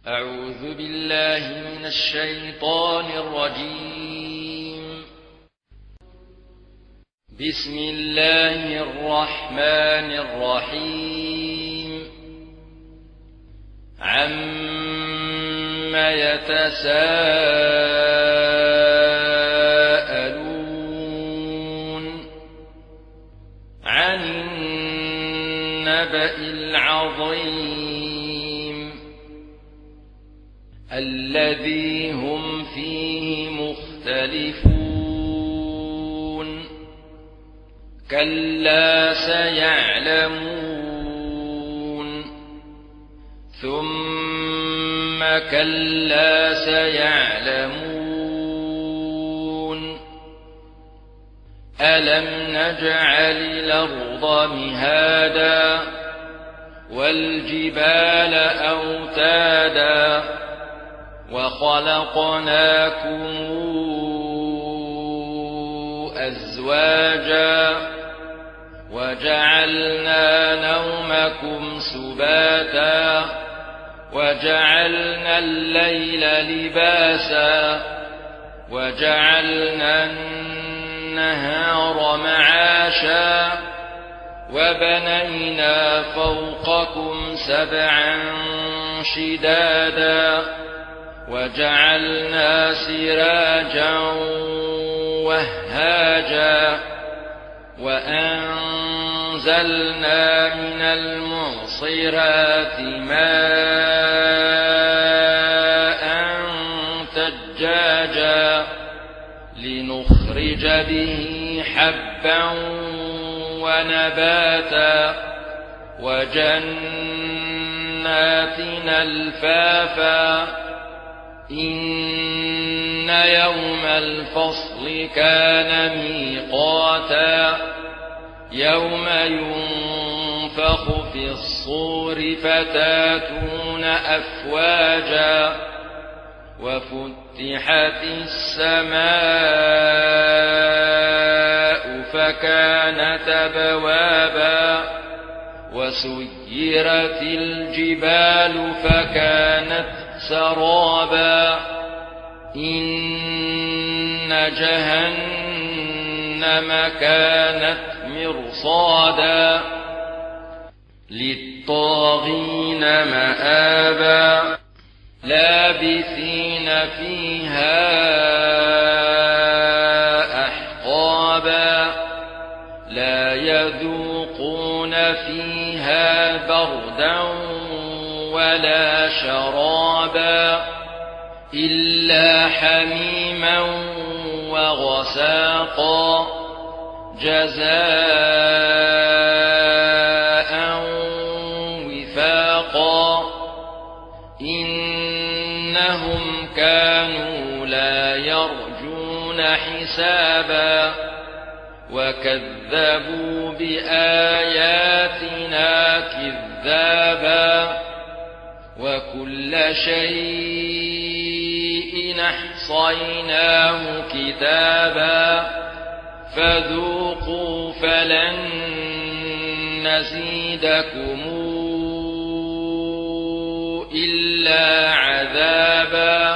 أعوذ بالله من الشيطان الرجيم. بسم الله الرحمن الرحيم. عَمَّ يتساءلون عن النبأ العظيم الذي هم فيه مختلفون كلا سيعلمون ثم كلا سيعلمون ألم نجعل الأرض مهادا والجبال أوتادا وخلقناكم أزواجا وجعلنا نومكم سباتا وجعلنا الليل لباسا وجعلنا النهار معاشا وبنينا فوقكم سبعا شدادا وجعلنا سراجا وهاجا وأنزلنا من المعصرات ماء ثجاجا لنخرج به حبا ونباتا وجنات ألفافا إن يوم الفصل كان ميقاتا يوم ينفخ في الصور فتاتون أفواجا وفتحت السماء فكانت أبوابا وسيرت الجبال فكانت سرابا إن جهنم كانت مرصادا للطاغين مآبا لابثين فيها أحقابا لا يذوقون فيها بردا ولا شرابا إلا حميما وغساقا جزاء وفاقا إنهم كانوا لا يرجون حسابا وكذبوا بآياتنا كذابا وكل شيء أحصيناه كتابا فذوقوا فلن نزيدكم إلا عذابا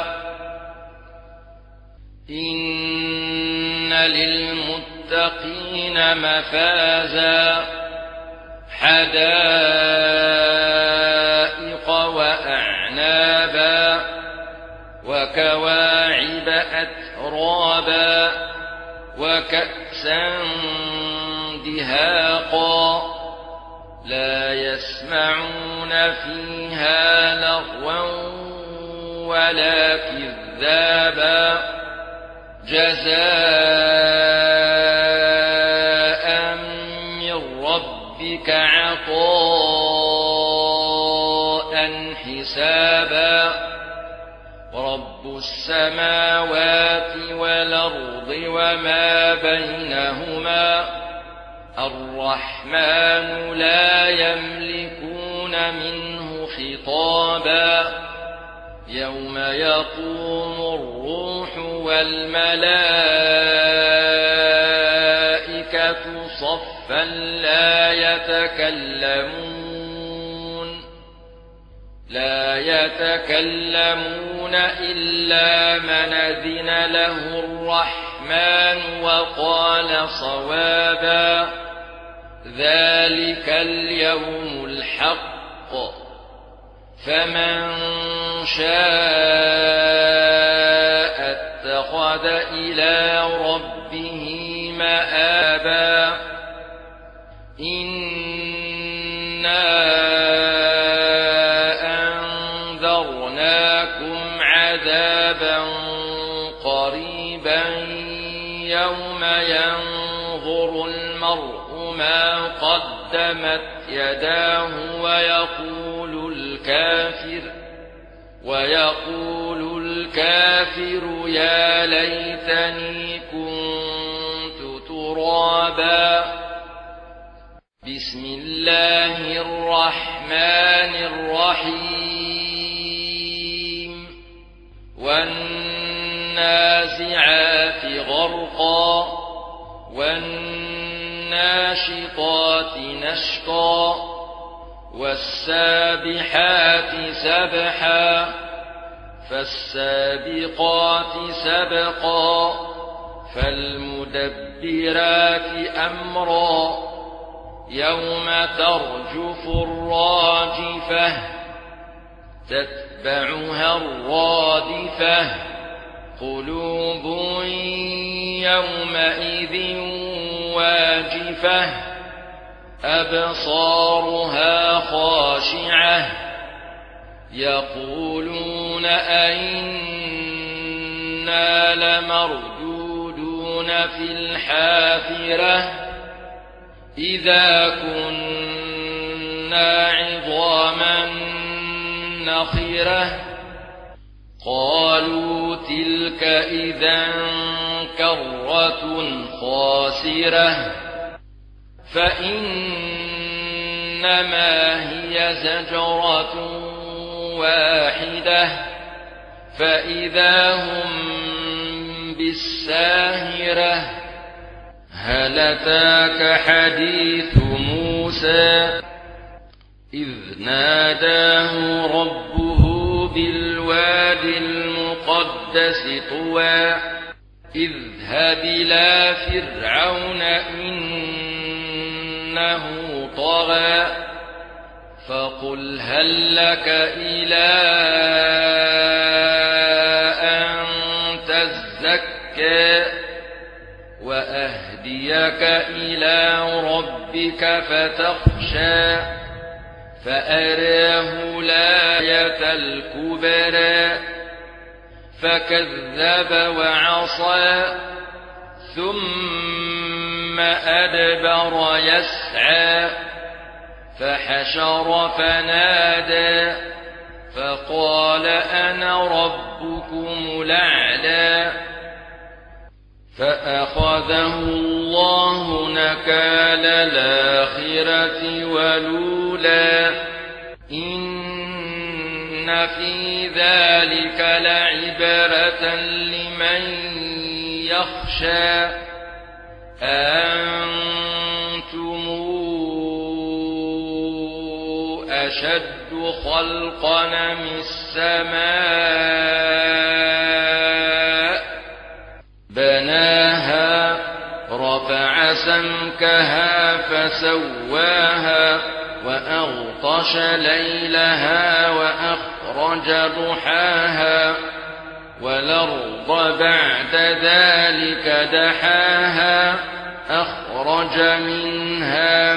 إن للمتقين مفازا حدائق وأعنابا وكواعب أترابا وكأسا دهاقا لا يسمعون فيها لغوا ولا كذابا جزاء من ربك عطاء حسابا رب السماوات والأرض وما بينهما الرحمن لا يملكون منه خطابا يوم يقوم الروح والملائكة صفا لا يتكلمون إلا من أذن له الرحمن وقال صوابا ذلك اليوم الحق فمن شاء اتخذ إلى ربه مآبا إنا أنذرناكم عذابا قريبا يوم ينظر المرء ما قدمت يداه ويقول الكافر يا ليتني كنت ترابا. بسم الله الرحمن الرحيم والنازعات غرقا والناشطات نشطا والسابحات سبحا فالسابقات سبقا فالمدبرات أمرا يوم ترجف الراجفة تتبعها الرادفة قلوب يومئذ واجفة أبصارها خاشعة يقولون أئنا لمردودون في الحافرة إذا كنا عظاما نخرة قالوا تلك إذا كرة خاسرة فإنما هي زجرة واحدة فإذا هم بالساهرة هل أتاك حديث موسى إذ ناداه ربه بالواد المقدس طوى اذهب إلى فرعون إنه طغى فقل هل لك إلى أن تزكى وأهديك إلى ربك فتخشى فأراه الآية الكبرى فكذب وعصى ثم أدبر يسعى فحشر فنادى فقال أنا ربكم الأعلى فأخذه الله نكال الآخرة والأولى إن في ذلك لعبرة لمن يخشى أنتم أشد خلقا من السماء بناها رفع سمكها فسواها وأغطش ليلها وأخرج ضحاها والأرض بعد ذلك دحاها أخرج منها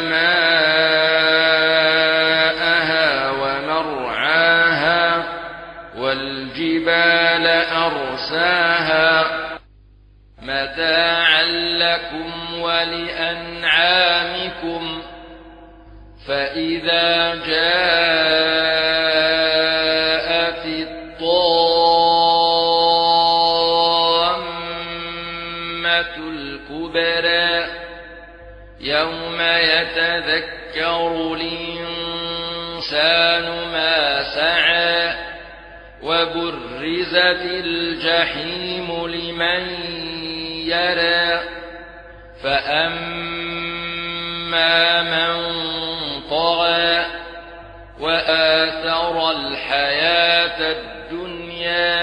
ماءها ومرعاها والجبال أرساها متاعا لكم ولأنعامكم فإذا جاءت الطامة الكبرى يوم يتذكر الإنسان ما سعى وبرزت الجحيم لمن يرى فأما من طغى وآثر الحياة الحياة الدنيا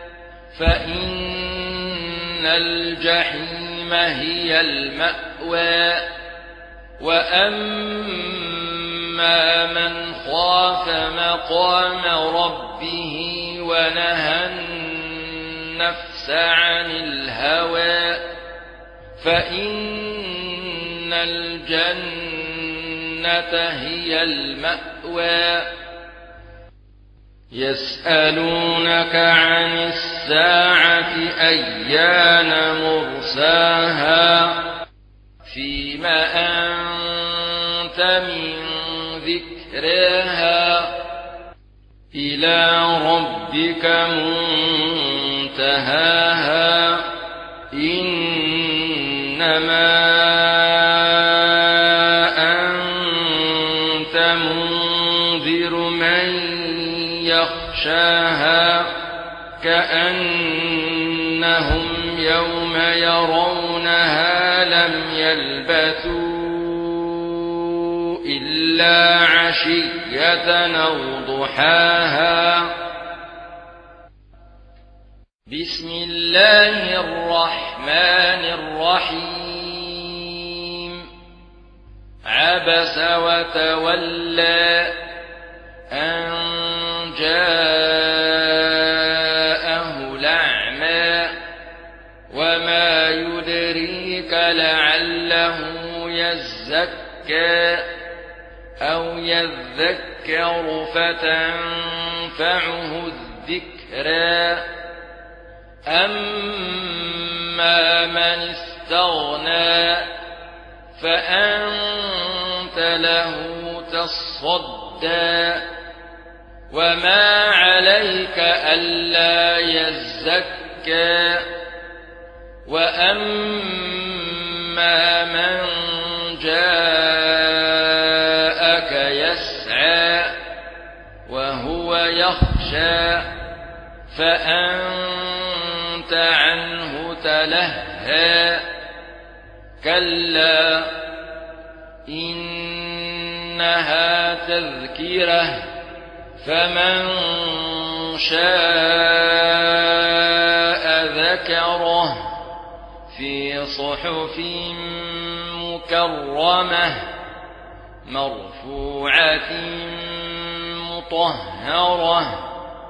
فإن الجحيم هي المأوى وأما من خاف مقام ربه ونهى النفس عن الهوى فإن الجنة هي المأوى يسألونك عن الساعة أيان مرساها فيما أنت من ذكرها إلى ربك منتهاها إنما أنت منذر من يخشاها كأنهم يوم يرونها لم يلبثوا إلا عشية أو ضحاها بسم الله الرحمن الرحيم عبس وتولى أن جاءه الأعمى وما يدريك لعله يزكى أو يذكر فتنفعه الذكرى أما من استغنى فأنت له تصدى وما عليك ألا يزكى وأما من جاءك يسعى وهو يخشى فأنت عنه تلهى كلا إنها تذكرة فمن شاء ذكره في صحف مكرمة مرفوعة مطهرة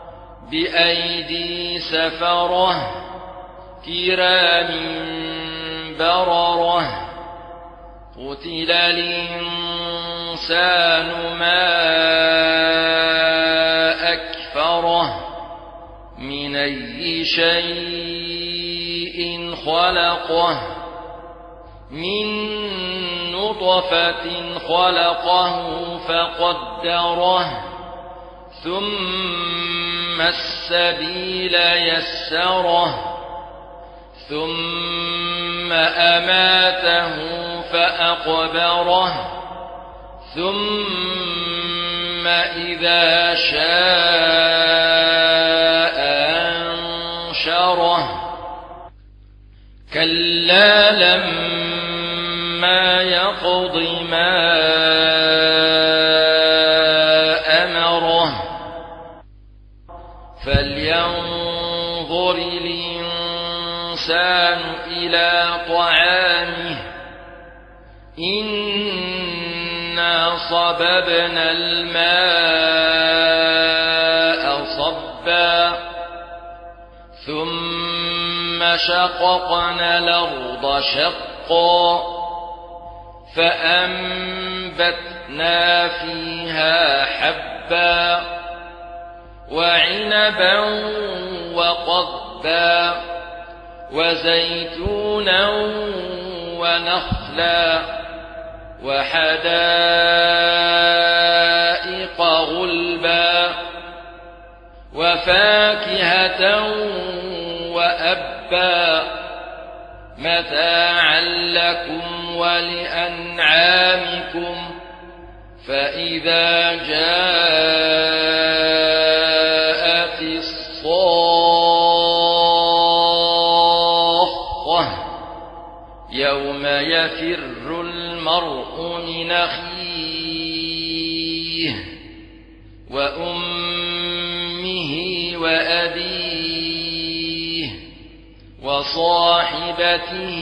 بأيدي سفرة كرام بررة قتل الإنسان ما أكفره من أي شيء خلقه من نطفة خلقه فقدره ثم السبيل يسره ثم أماته فأقبره ثم إذا شاء أنشره كلا لما يقض ما أمره فلينظر الإنسان إلى طعامه إنا صببنا الماء صبا ثم شققنا الأرض شقا فأنبتنا فيها حبا وعنبا وقضبا وزيتونا ونخلا وحدائق غلبا وفاكهة وأبا متاعا لكم ولأنعامكم فإذا جاءت الصاخة يوم يفر المرء من أخيه وأمه وأبيه وصاحبته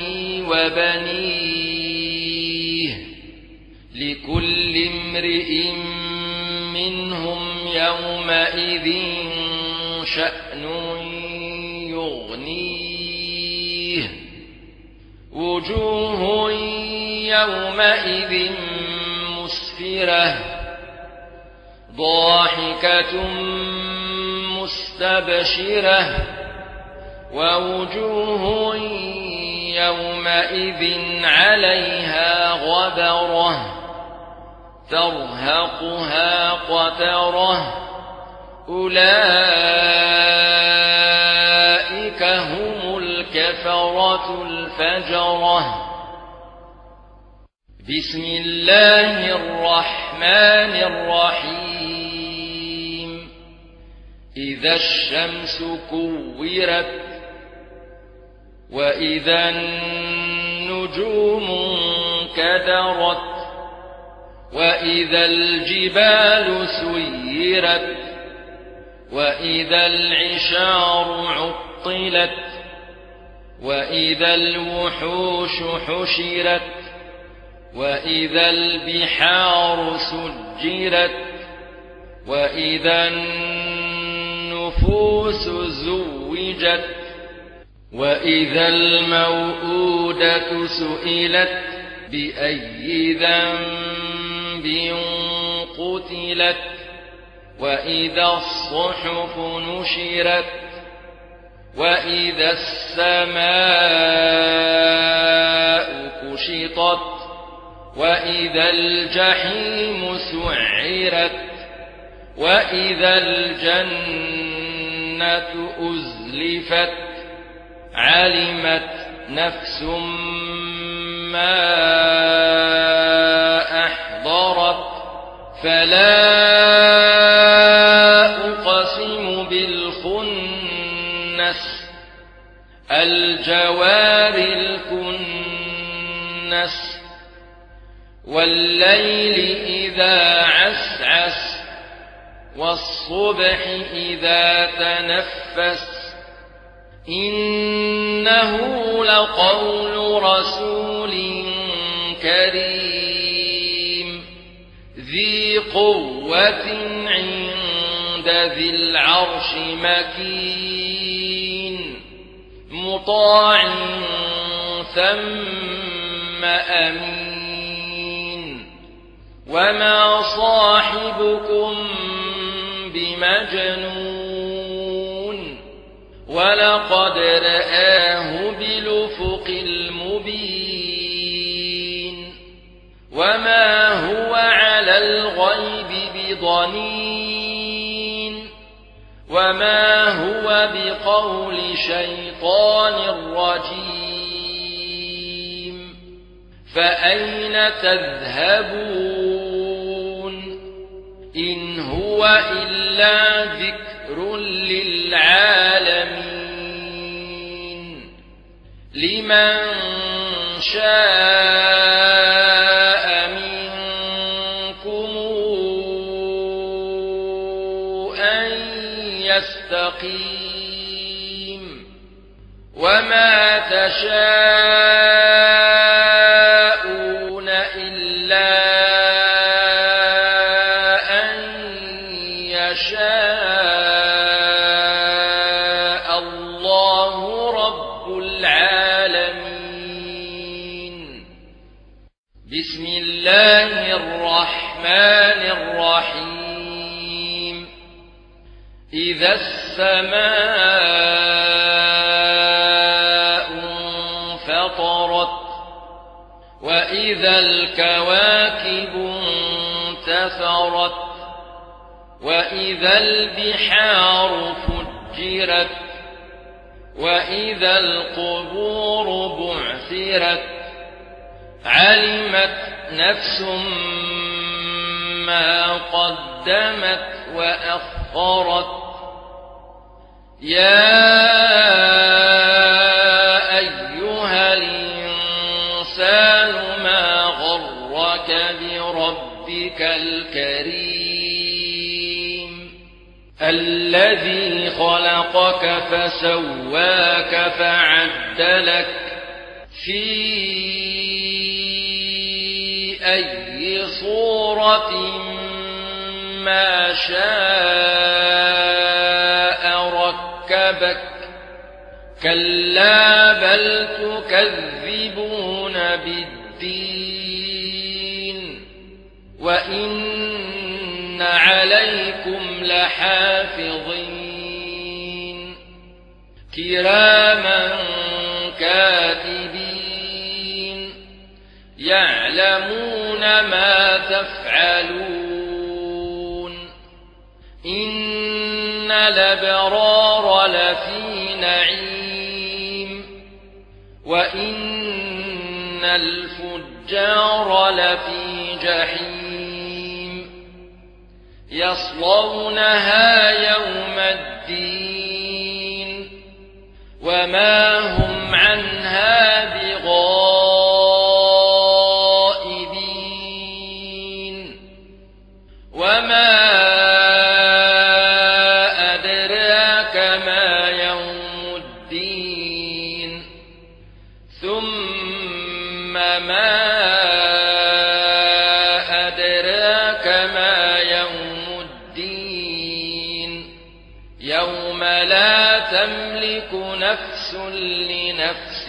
وبنيه لكل امرئ منهم يومئذ شأن يغنيه وجوه يومئذ مسفرة ضاحكة مستبشرة ووجوه يومئذ عليها غبرة ترهقها قترة أولئك هم الكفرة الفجرة. بسم الله الرحمن الرحيم. إذا الشمس كورت وإذا النجوم انكدرت وإذا الجبال سيرت وإذا العشار عطلت وإذا الوحوش حشرت وإذا البحار سجرت وإذا النفوس زوجت وإذا الموءودة سئلت بأي ذنب قتلت وإذا الصحف نشرت وإذا السماء كشطت وإذا الجحيم سعرت وإذا الجنة أزلفت علمت نفس ما أحضرت فلا أقسم بالخنس الجوار الكنس والليل إذا عسعس والصبح إذا تنفس إنه لقول رسول كريم ذي قوة عند ذي العرش مكين مطاع ثم أمين وما صاحبكم بمجنون ولقد رآه بالأفق المبين وما هو على الغيب بضنين وما هو بقول شيطان رجيم فأين تذهبون إن هو إلا ذكر للعالمين لمن شاء منكم أن يستقيم وما تشاءون إلا أن يشاء الله رب العالمين. بسم الله الرحمن الرحيم. إذا السماء انفطرت وإذا الكواكب انتثرت وإذا البحار فجرت وإذا القبور بعثرت علمت نفس ما قدمت وأخرت يا أيها الإنسان ما غرك بربك الكريم الذي خلقك فسواك فعدلك في أي صورة ما شاء ركبك كلا بل تكذبون بالدين وإن عليكم لحافظين كراما كاتبين يعلمون ما تفعلون إن الأبرار لفي نعيم وإن الفجار لفي جحيم يصلونها يوم الدين وما هم عنها بغائبين وما أدراك ما يوم الدين ثم ما أدراك ما يوم الدين يوم لا تملك نفس لنفس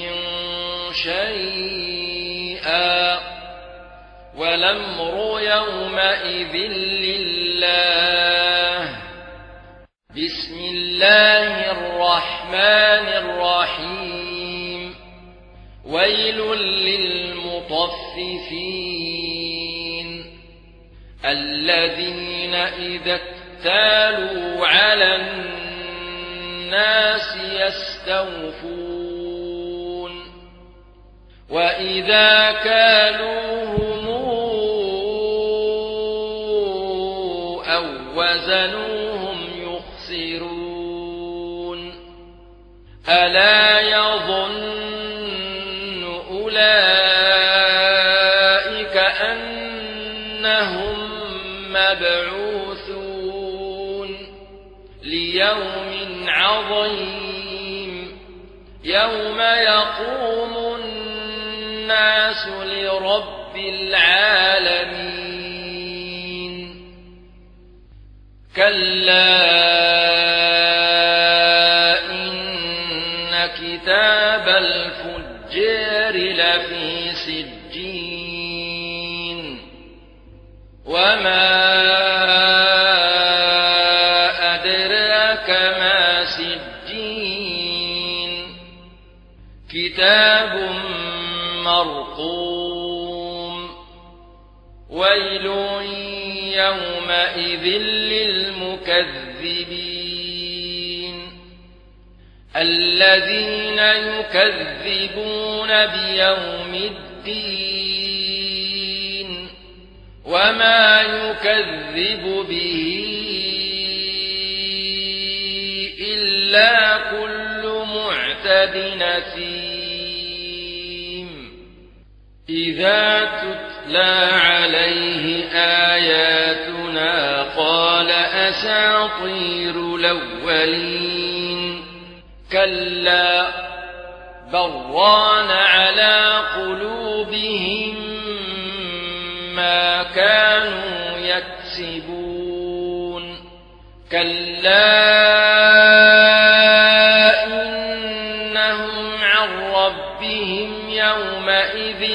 شيئا والأمر يومئذ لله بسم الله الرحمن الرحيم ويل للمطففين الذين إذا اكتالوا على الناس يستوفون وإذا كالوهم أو وزنوهم يخسرون ألا يظن أولئك أنهم مبعوثون ليوم عظيم يوم يقوم الناس لرب العالمين كلا إن كتاب الفجار لفي سجين وما أدراك ما سجين كتاب مرقوم ويل يومئذ للمكذبين الذين يكذبون بيوم الدين وما يكذب به إلا كل معتد نثيم إذا تتلى عليه آياتنا قال أساطير الأولين كلا بران على قلوبهم ما كانوا يكسبون كلا إنهم عن ربهم يومئذ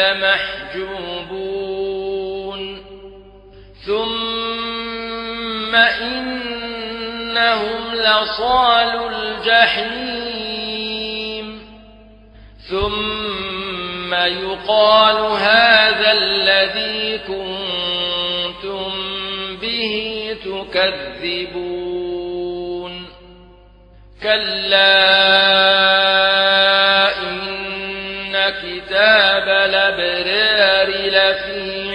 لمحجوبون ثم إنهم لصالو الجحيم ثم يقال هذا الذي كنتم به تكذبون كلا إن كتاب الأبرار لفي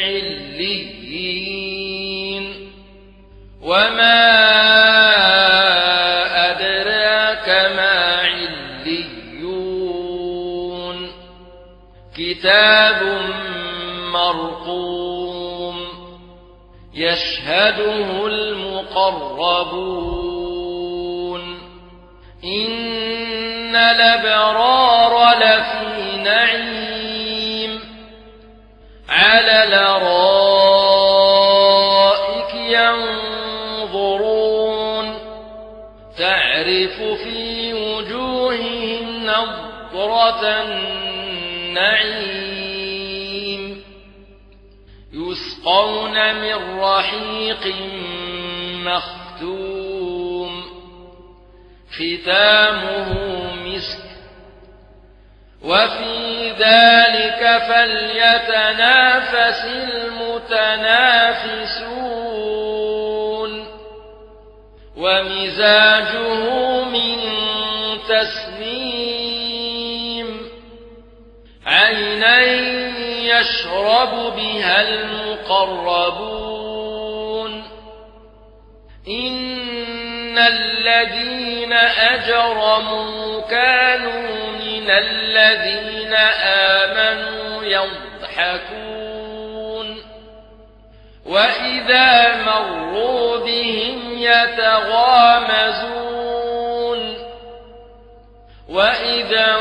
عليين وما أدراك ما عليون كتاب مرقوم يشهده المقربون إن الأبرار لفي نعيم على الأرائك ينظرون تعرف في وجوههم نضرة النعيم يسقون من رحيق مختوم ختامه مسك وفي ذلك فليتنافس المتنافسون ومزاجه من تسنيم عينا يشرب بها المقربون إن الذين أجرموا كانوا من الذين آمنوا يضحكون وإذا مروا بهم يتغامزون وإذا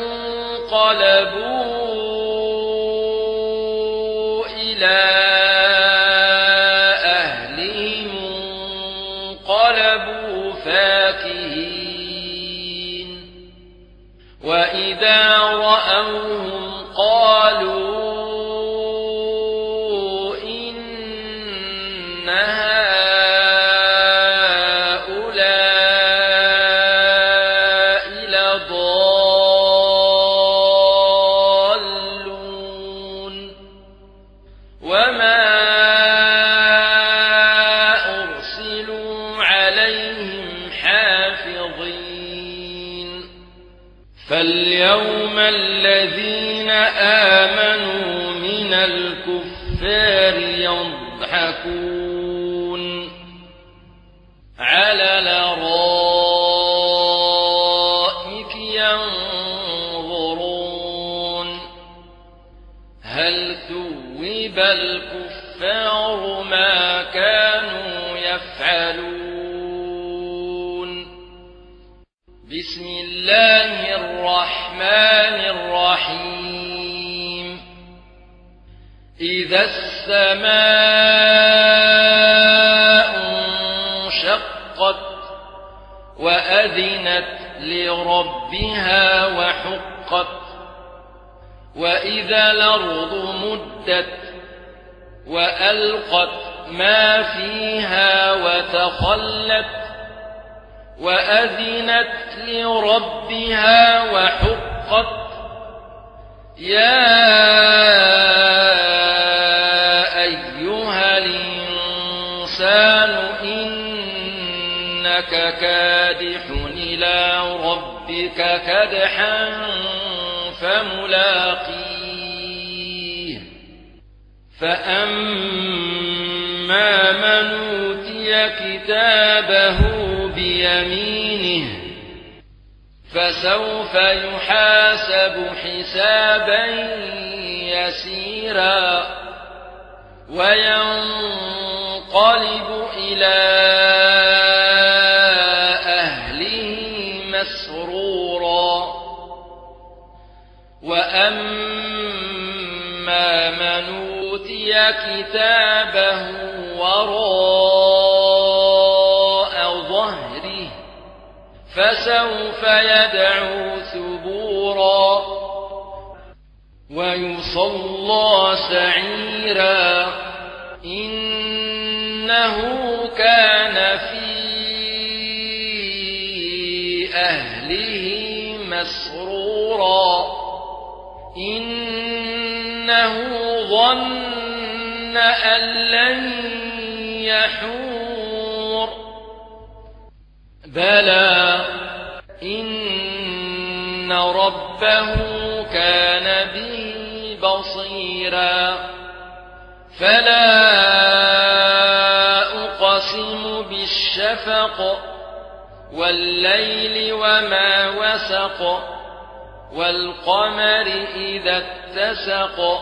انقلبوا إلى أهلهم انقلبوا فاكهين وإذا رأوهم قالوا إن هؤلاء لضالون وما أرسلوا عليهم حافظين فاليوم الذين آمنوا من الكفار يضحكون على الأرائك ينظرون هل ثوب الكفار ما كانوا يفعلون بسم الله الرحمن الرحيم إذا السماء انشقت وأذنت لربها وحقت وإذا الأرض مدت وألقت ما فيها وتخلت وأذنت لربها وحقت يا أيها الإنسان إنك كادح إلى ربك كدحا فملاقيه فأما من أوتي كتابه بيمينه فسوف يحاسب حسابا يسيرا وينقلب إلى أهله مسرورا وأما من أوتي كتابه وراء ظهره فسوف يدعو ثبورا ويصلى سعيرا إنه كان في أهله مسرورا إنه ظن أن لن يحور بلى إن ربه كان به بصيرا فلا أقسم بالشفق والليل وما وسق والقمر إذا اتسق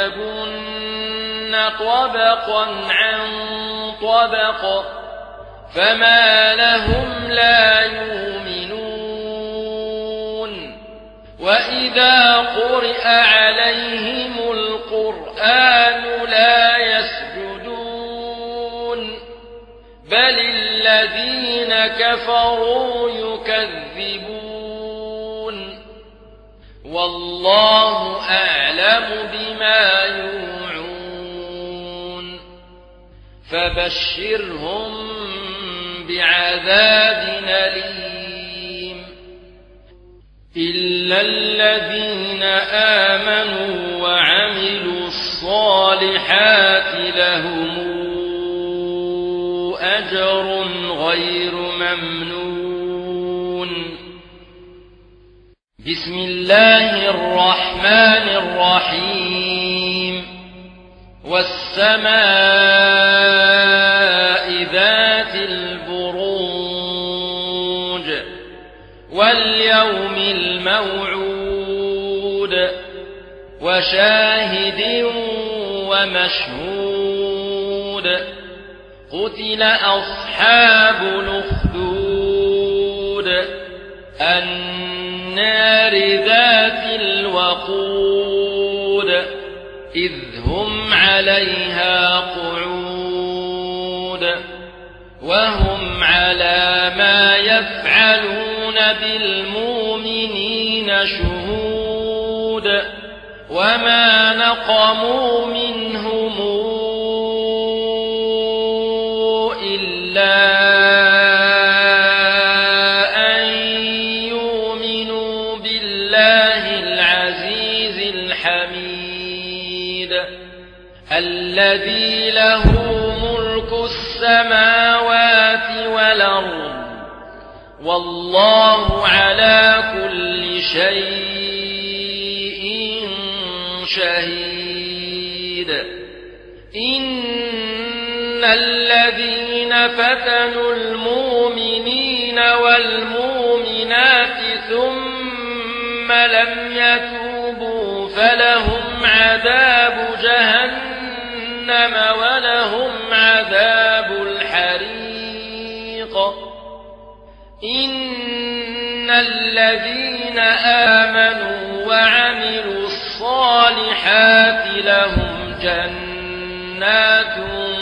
لتركبن طبقا عن طبق فما لهم لا يؤمنون وإذا قرئ عليهم القرآن لا يسجدون بل الذين كفروا يكذبون والله أعلم بما يوعون فبشرهم بعذاب أليم إلا الذين آمنوا وعملوا الصالحات لهم أجر غير ممنون بسم الله الرحمن الرحيم والسماء ذات البروج واليوم الموعود وشاهد ومشهود قتل أصحاب الأخدود النار ذات الوقود إذ هم عليها قعود وهم على ما يفعلون بالمؤمنين شهود وما نقموا منهم إلا أن يؤمنوا بالله العزيز الحميد الذي له ملك السماوات والأرض والله على كل شيء شهيد إن الذين فتنوا المؤمنين والمؤمنات ثم لم يتوبوا فلهم عذاب جهنم ولهم عذاب الحريق إن الذين آمنوا وعملوا الصالحات لهم جنات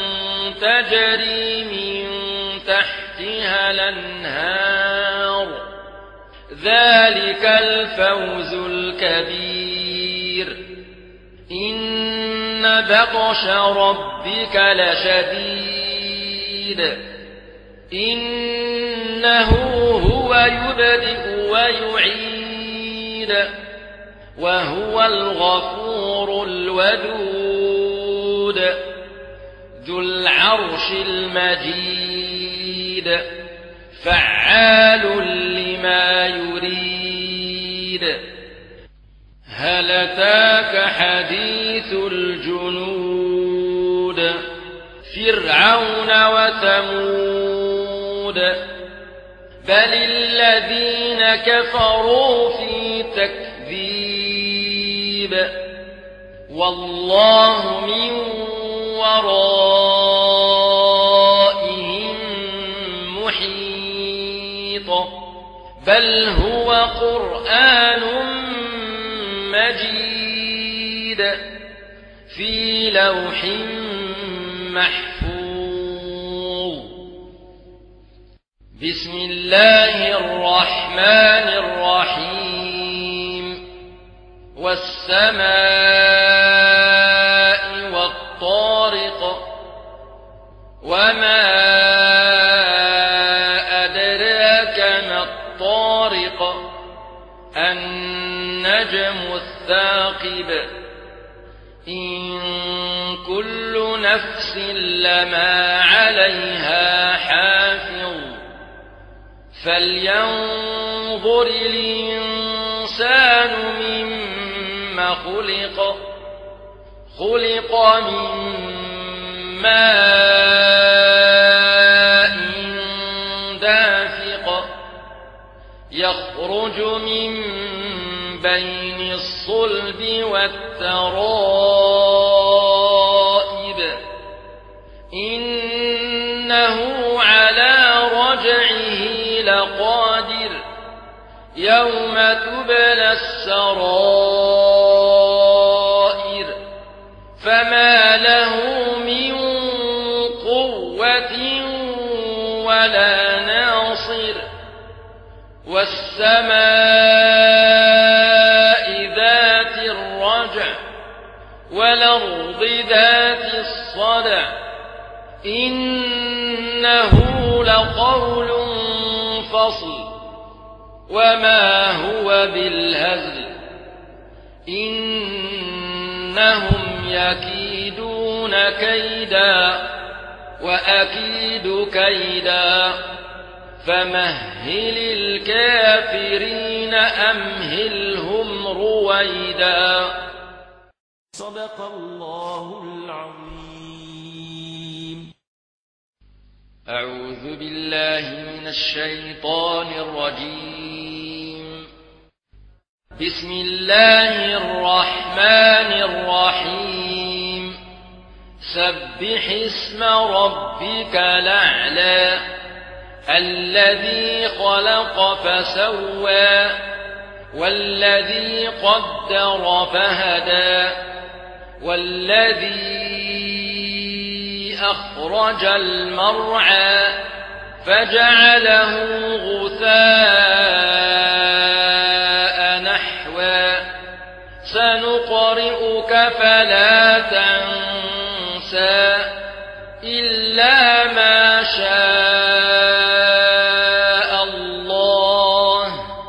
تجري من تحتها الأنهار ذلك الفوز الكبير إن بطش ربك لشديد إنه هو يبدئ ويعيد وهو الغفور الودود ذو العرش المجيد فعال لما يريد هل أتاك حديث الجنود فرعون وثمود بل الذين كفروا في تكذيب والله من ورائهم محيط بل هو قرآن مجيد في لوح محفوظ بسم الله الرحمن الرحيم والسماء والطارق وما أدراك ما الطارق النجم الثاقب إن كل نفس لما عليها حافظ فلينظر الإنسان مما خلق خلق من ماء دافق يخرج من بين الصلب والترائب إنه على يوم تبلى السرائر فما له من قوة ولا ناصر والسماء ذات الرجع والأرض ذات الصدع إنه لقول فصل وما هو بالهزل إنهم يكيدون كيدا وأكيد كيدا فمهل الكافرين أمهلهم رويدا. صدق الله العظيم. أعوذ بالله من الشيطان الرجيم. بسم الله الرحمن الرحيم. سبح اسم ربك الأعلى الذي خلق فسوى والذي قدر فهدى والذي أخرج المرعى فجعله غثاء نحوا سنقرئك فلا تنسى إلا ما شاء الله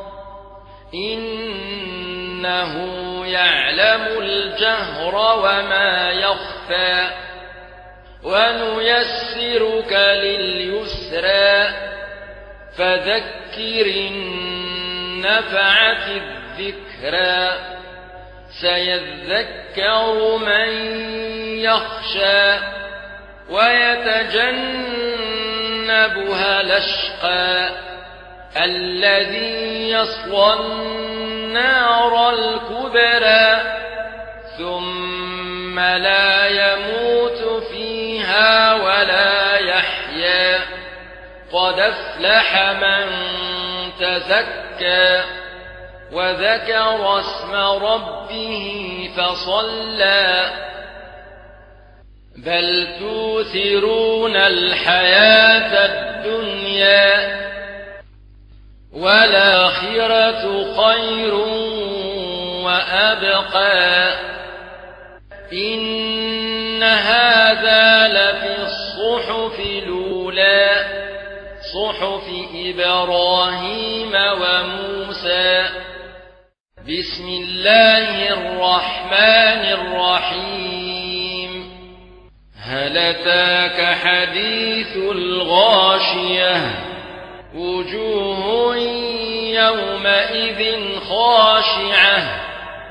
إنه يعلم الجهر وما يخفى ونيسرك لليسرى فذكر النفعة الذكرى سيذكر من يخشى ويتجنبها الأشقى الذي يصلى النار الكبرى ثم لا يموت فيها ولا يحيا قد أفلح من تزكى وذكر اسم ربه فصلى بل توثرون الحياة الدنيا والآخرة خير وأبقى إن هذا لفي الصحف الأولى صحف إبراهيم وموسى. بسم الله الرحمن الرحيم. هل أتاك حديث الغاشية وجوه يومئذ خاشعة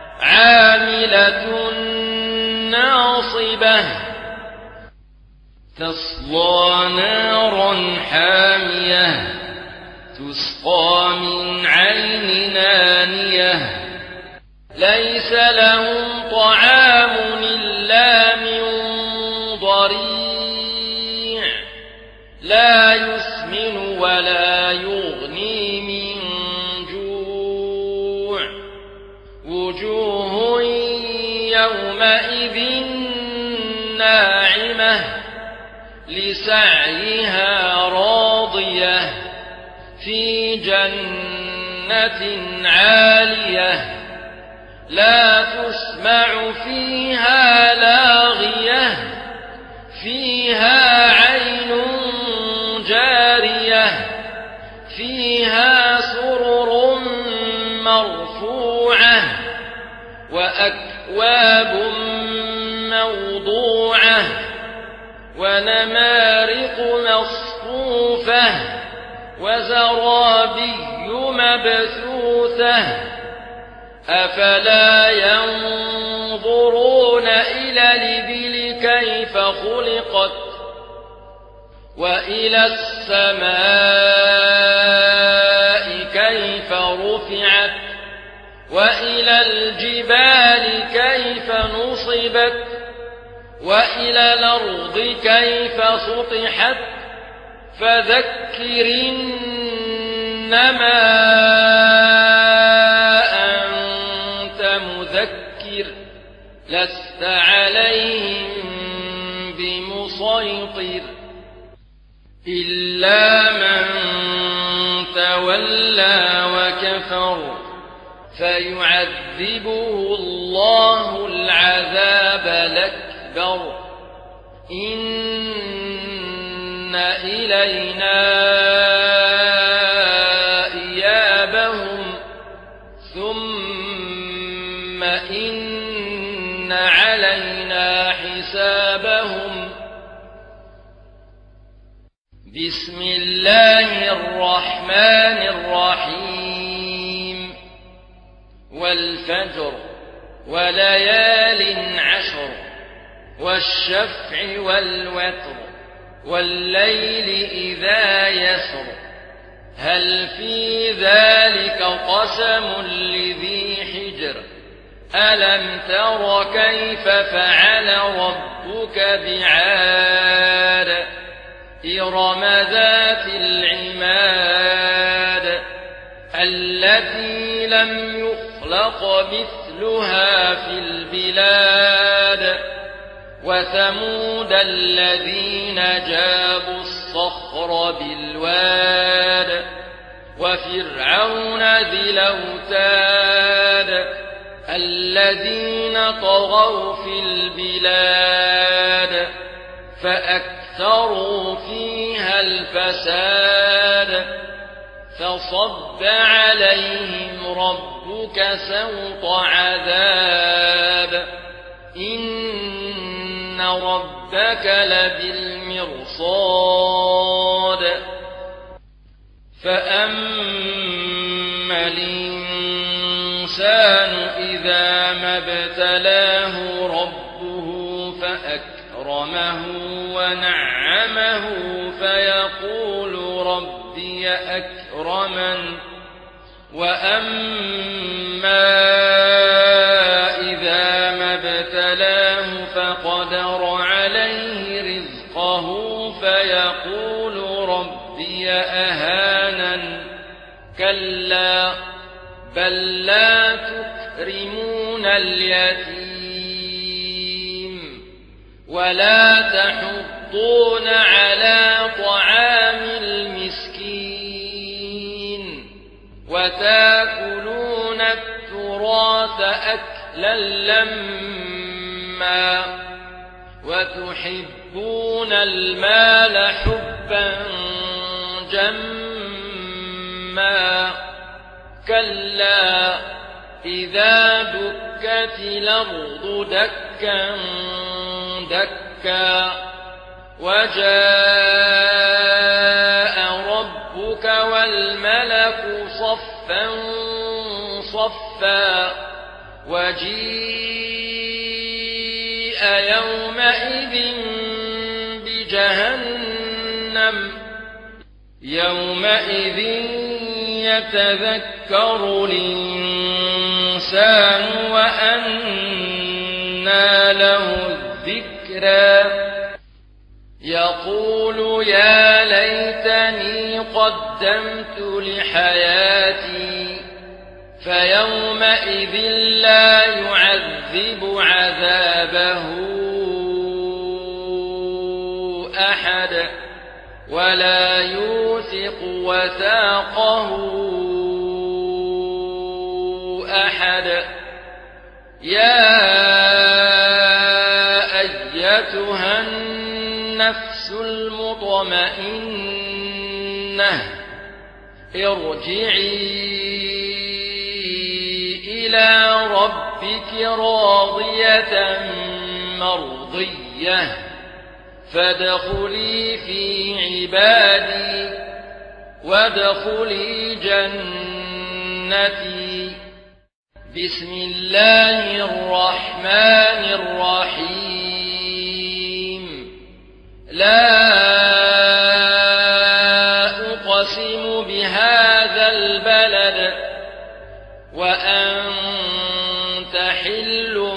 عاملة ناصبة تصلى نارا حامية تسقى من عين آنية ليس لهم طعام إلا من ضريع لا يسمن ولا يغني من جوع وجوه يومئذ ناعمة لسعيها راضية في جنة عالية لا تسمع فيها لاغية فيها عين جارية فيها سرر مرفوعة وأكواب موضوعة ونمارق مصفوفة وزرابي مبثوثة أفلا ينظرون إلى الإبل كيف خلقت وإلى السماء كيف رفعت وإلى الجبال كيف نصبت وإلى الأرض كيف سطحت فذكر إنما إلا من تولى وكفر فيعذبه الله العذاب الأكبر إن إلينا إيابهم ثم إن علينا حسابهم بسم الله الرحمن الرحيم والفجر وليال عشر والشفع والوتر والليل إذا يسر هل في ذلك قسم لذي حجر ألم تر كيف فعل ربك بعاد إرم ذات العماد التي لم يخلق مثلها في البلاد وثمود الذين جابوا الصخر بالواد وفرعون ذي الأوتاد الذين طغوا في البلاد فأكثروا فيها الفساد فصب عليهم ربك سوط عذاب إن ربك لبالمرصاد فأما الإنسان إذا ما ابتلاه ربه فأكرمه ونعمه فيقول ربي أكرمن وأما إذا ما ابتلاه فقدر عليه رزقه فيقول ربي أهانن كلا بل لا تكرمون اليتيم ولا تحضون على طعام المسكين وتأكلون التراث أكلا لما وتحبون المال حبا جما كلا إذا دكت الأرض دكا دكا وجاء ربك والملك صفا صفا وجيء يومئذ بجهنم يومئذ يتذكر الإنسان وأنى له الذكرى يقول يا ليتني قدمت لحياتي فيومئذ لا يعذب عذابه أحد ولا يوثق وثاقه أحد يا أيتها النفس المطمئنة ارجعي إلى ربك راضية مرضية فادخلي في عبادي وادخلي جنتي بسم الله الرحمن الرحيم لا أقسم بهذا البلد وأنت حل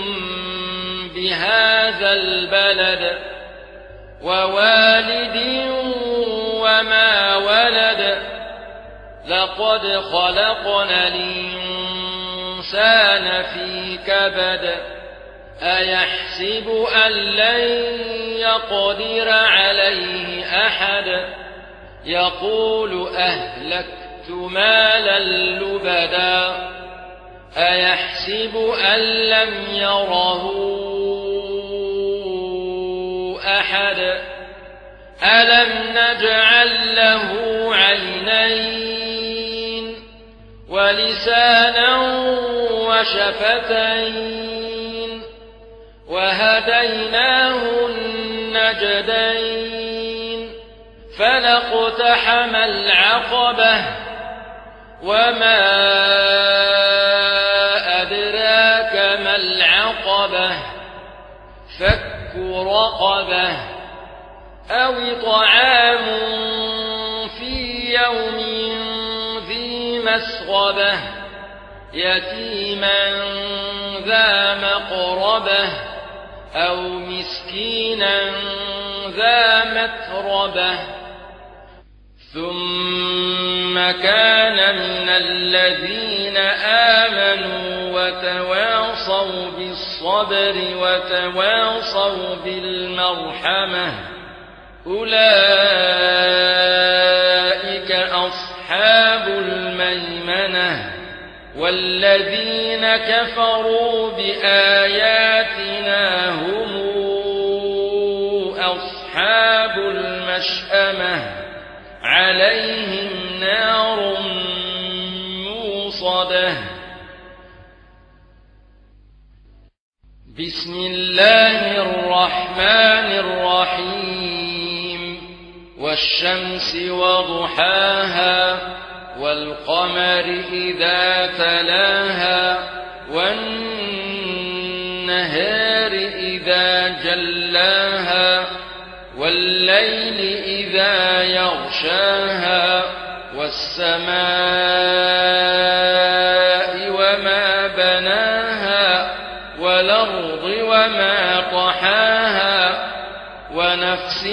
بهذا البلد ووالد وما ولد لقد خلقنا الإنسان في كبد أيحسب أن لن يقدر عليه أحد يقول أهلكت مالا لبدا أيحسب أن لم يره أحد ألم نجعل له عينين ولسانا وشفتين وهديناه النجدين فلاقتحم العقبة وما أدراك ما العقبة فك رقبة أو طعام في يوم ذي مسغبة يتيما ذا مقربة أو مسكينا ذا متربة ثم كان من الذين آمنوا وتواصوا بالصبر وتواصوا بالمرحمة أولئك أصحاب الميمنة والذين كفروا بآياتنا هم أصحاب المشأمة عليهم نار موصدة. بسم الله الرحمن الرحيم والشمس وضحاها والقمر إذا تلاها والنهار إذا جلاها والليل إذا يغشاها والسماء وما بناها والأرض وما طحاها ونفس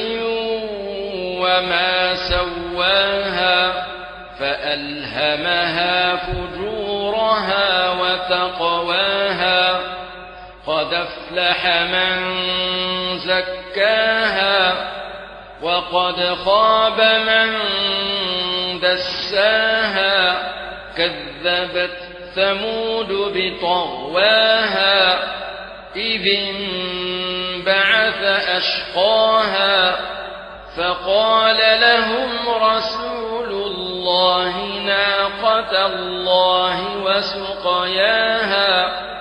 وما سواها فألهمها فجورها وتقواها قد أفلح من زكاها وقد خاب من دساها كذبت ثمود بطغواها إذ انبعث أشقاها فقال لهم رسول الله ناقة الله وسقياها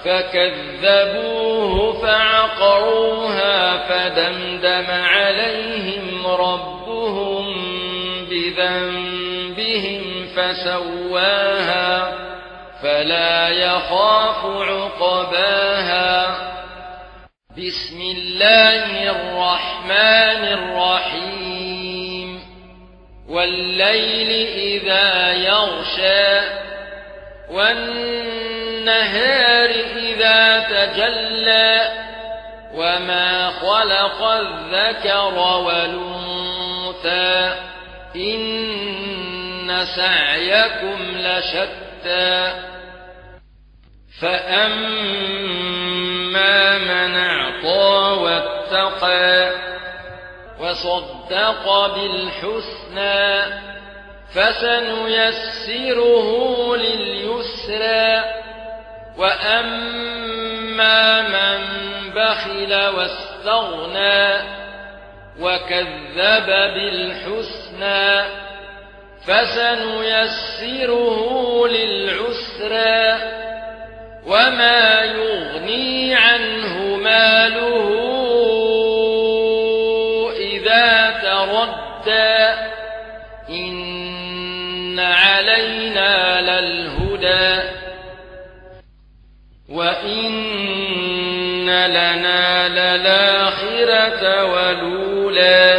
فكذبوه فعقروها فدمدم عليهم ربهم بذنبهم فسواها فلا يخاف عقباها. بسم الله الرحمن الرحيم والليل إذا يغشى والنهار إذا تجلى وما خلق الذكر والأنثى إن سعيكم لشتى فأما من أعطى واتقى وصدق بالحسنى فسنيسره لليسرى وأما من بخل واستغنى وكذب بالحسنى فسنيسره للعسرى وما يغني عنه ماله إذا تردى إن علينا للهدى وإن لنا للآخرة والأولى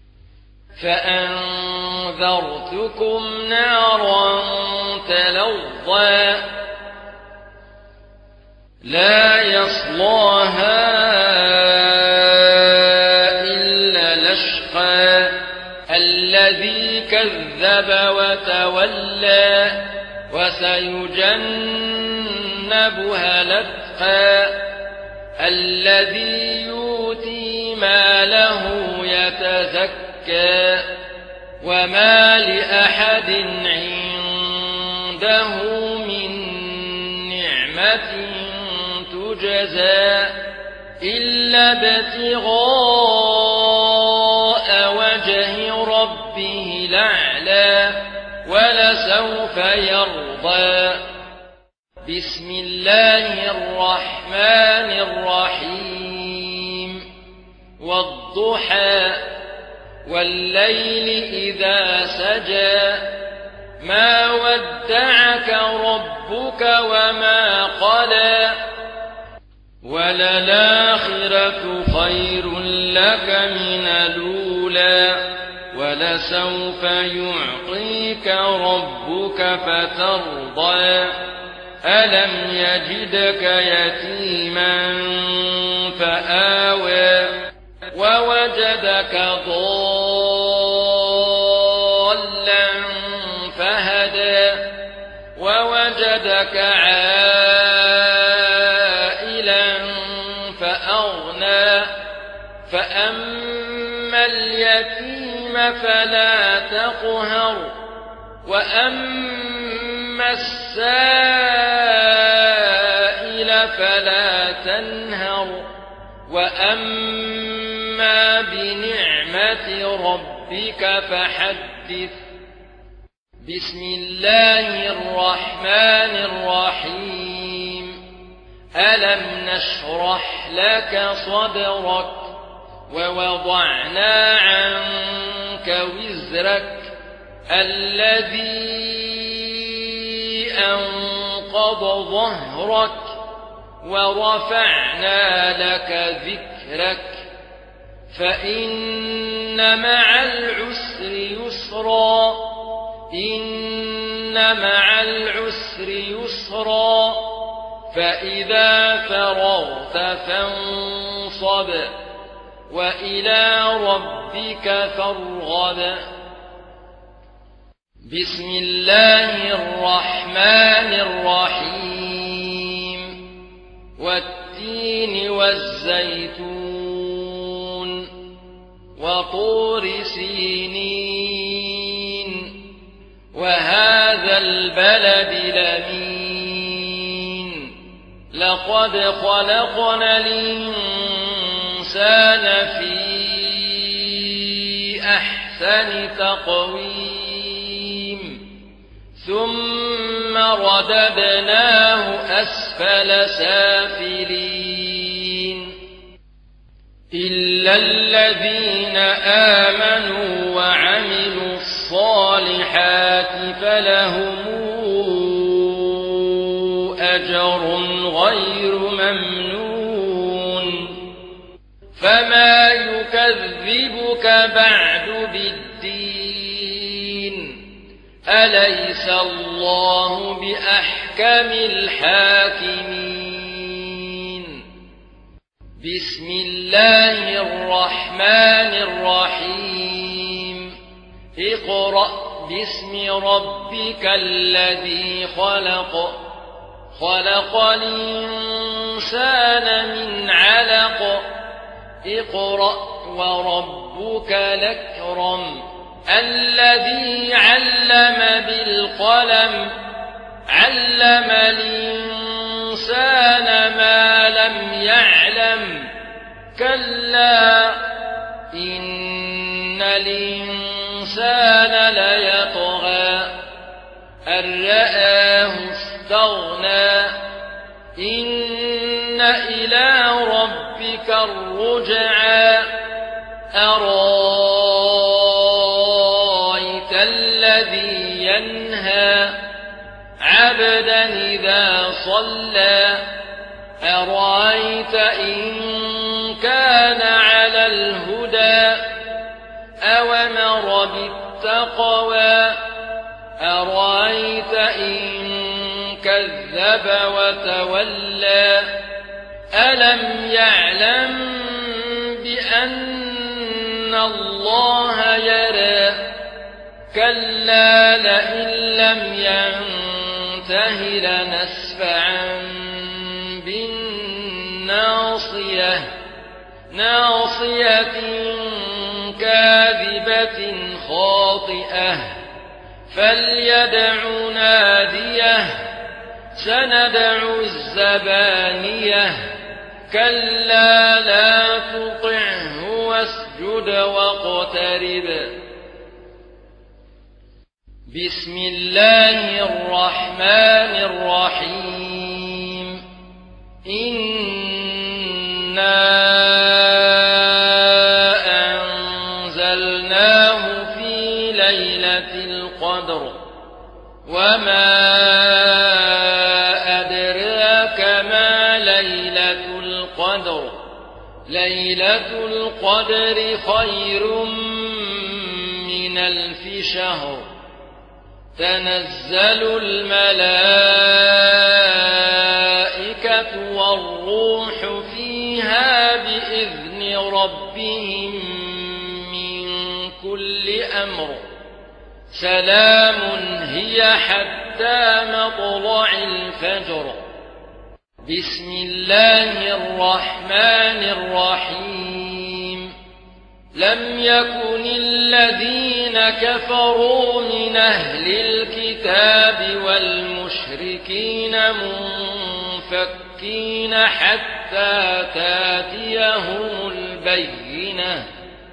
فأنذرتكم نارا تلظى لا يصلاها إلا الأشقى الذي كذب وتولى وسيجنبها الأتقى الذي يؤتي ماله يتزكى وما لأحد عنده من نعمة تجزى إلا ابتغاء وجه ربه الأعلى ولسوف يرضى. بسم الله الرحمن الرحيم والضحى والليل إذا سجى ما ودعك ربك وما قلى وللآخرة خير لك من الأولى ولسوف يعطيك ربك فترضى ألم يجدك يتيما فآوى ووجدك ضالا فهدى ووجدك عائلا فأغنى فأما اليتيم فلا تقهر وأما السائل فلا تنهر وأما بنعمة ربك فحدث. بسم الله الرحمن الرحيم ألم نشرح لك صدرك ووضعنا عنك وزرك الذي أنقض ظهرك ورفعنا لك ذكرك فإن مع العسر يسرا إن مع العسر يسرا فإذا فرغت فانصب وإلى ربك فارغب. بسم الله الرحمن الرحيم والتين والزيتون وطور سينين وهذا البلد الأمين لقد خلقنا الإنسان في أحسن تقويم ثم رددناه أسفل سافلين إلا الذين آمنوا وعملوا الصالحات فلهم أجر غير ممنون فما يكذبك بعد بالدين أليس الله بأحكم الحاكمين. بسم الله الرحمن الرحيم اقرأ باسم ربك الذي خلق خلق الإنسان من علق اقرأ وربك الأكرم الذي علم بالقلم علم الإنسان ما لم يعلم كلا إن الإنسان ليطغى أن رآه استغنى إن إلى ربك الرجعى أرأيت الذي ينهى عبدا إذا صلى أرأيت إن كان على الهدى أوامر بالتقوى أرأيت إن كذب وتولى ألم يعلم بأن الله يرى كلا لئن لم ينته لنسفعا بالناصية ناصية كاذبة خاطئة فليدع ناديه سندع الزبانية كلا لا تطعه واسجد واقترب بسم الله الرحمن الرحيم إنا أنزلناه في ليلة القدر وما أدراك ما ليلة القدر ليلة القدر خير من 1000 شهر تنزل الملائكة والروح فيها بإذن ربهم من كل أمر سلام هي حتى مطلع الفجر بسم الله الرحمن الرحيم لم يكن الذين كفروا من أهل الكتاب والمشركين منفكين حتى تاتيهم البينة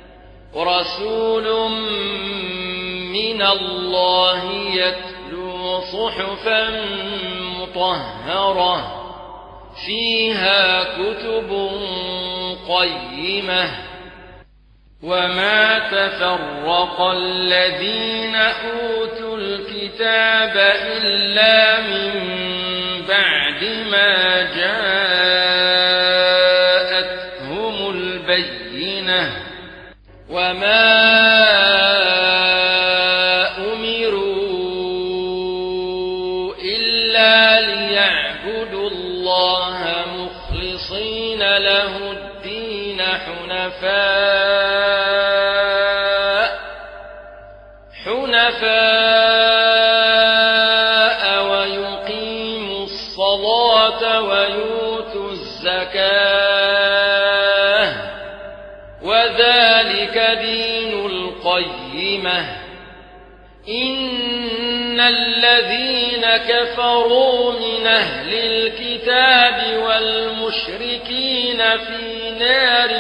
رسول من الله يتلو صحفا مطهرة فيها كتب قيمة وما تفرق الذين أوتوا الكتاب إلا من بعد ما جاءتهم البينة وما أمروا إلا ليعبدوا الله مخلصين له الدين حنفاء ويقيموا الصلاة ويؤتوا الزكاة وذلك دين القيمة إن الذين كفروا من أهل الكتاب والمشركين في نار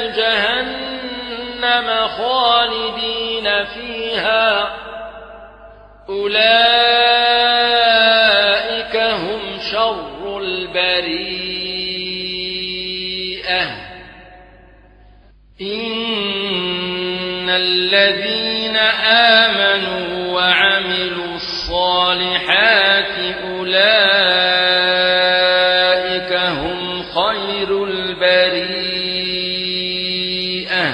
جهنم خالدين فيها أولئك هم شر البريئة إن الذين آمنوا وعملوا الصالحات أولئك هم خير البريئة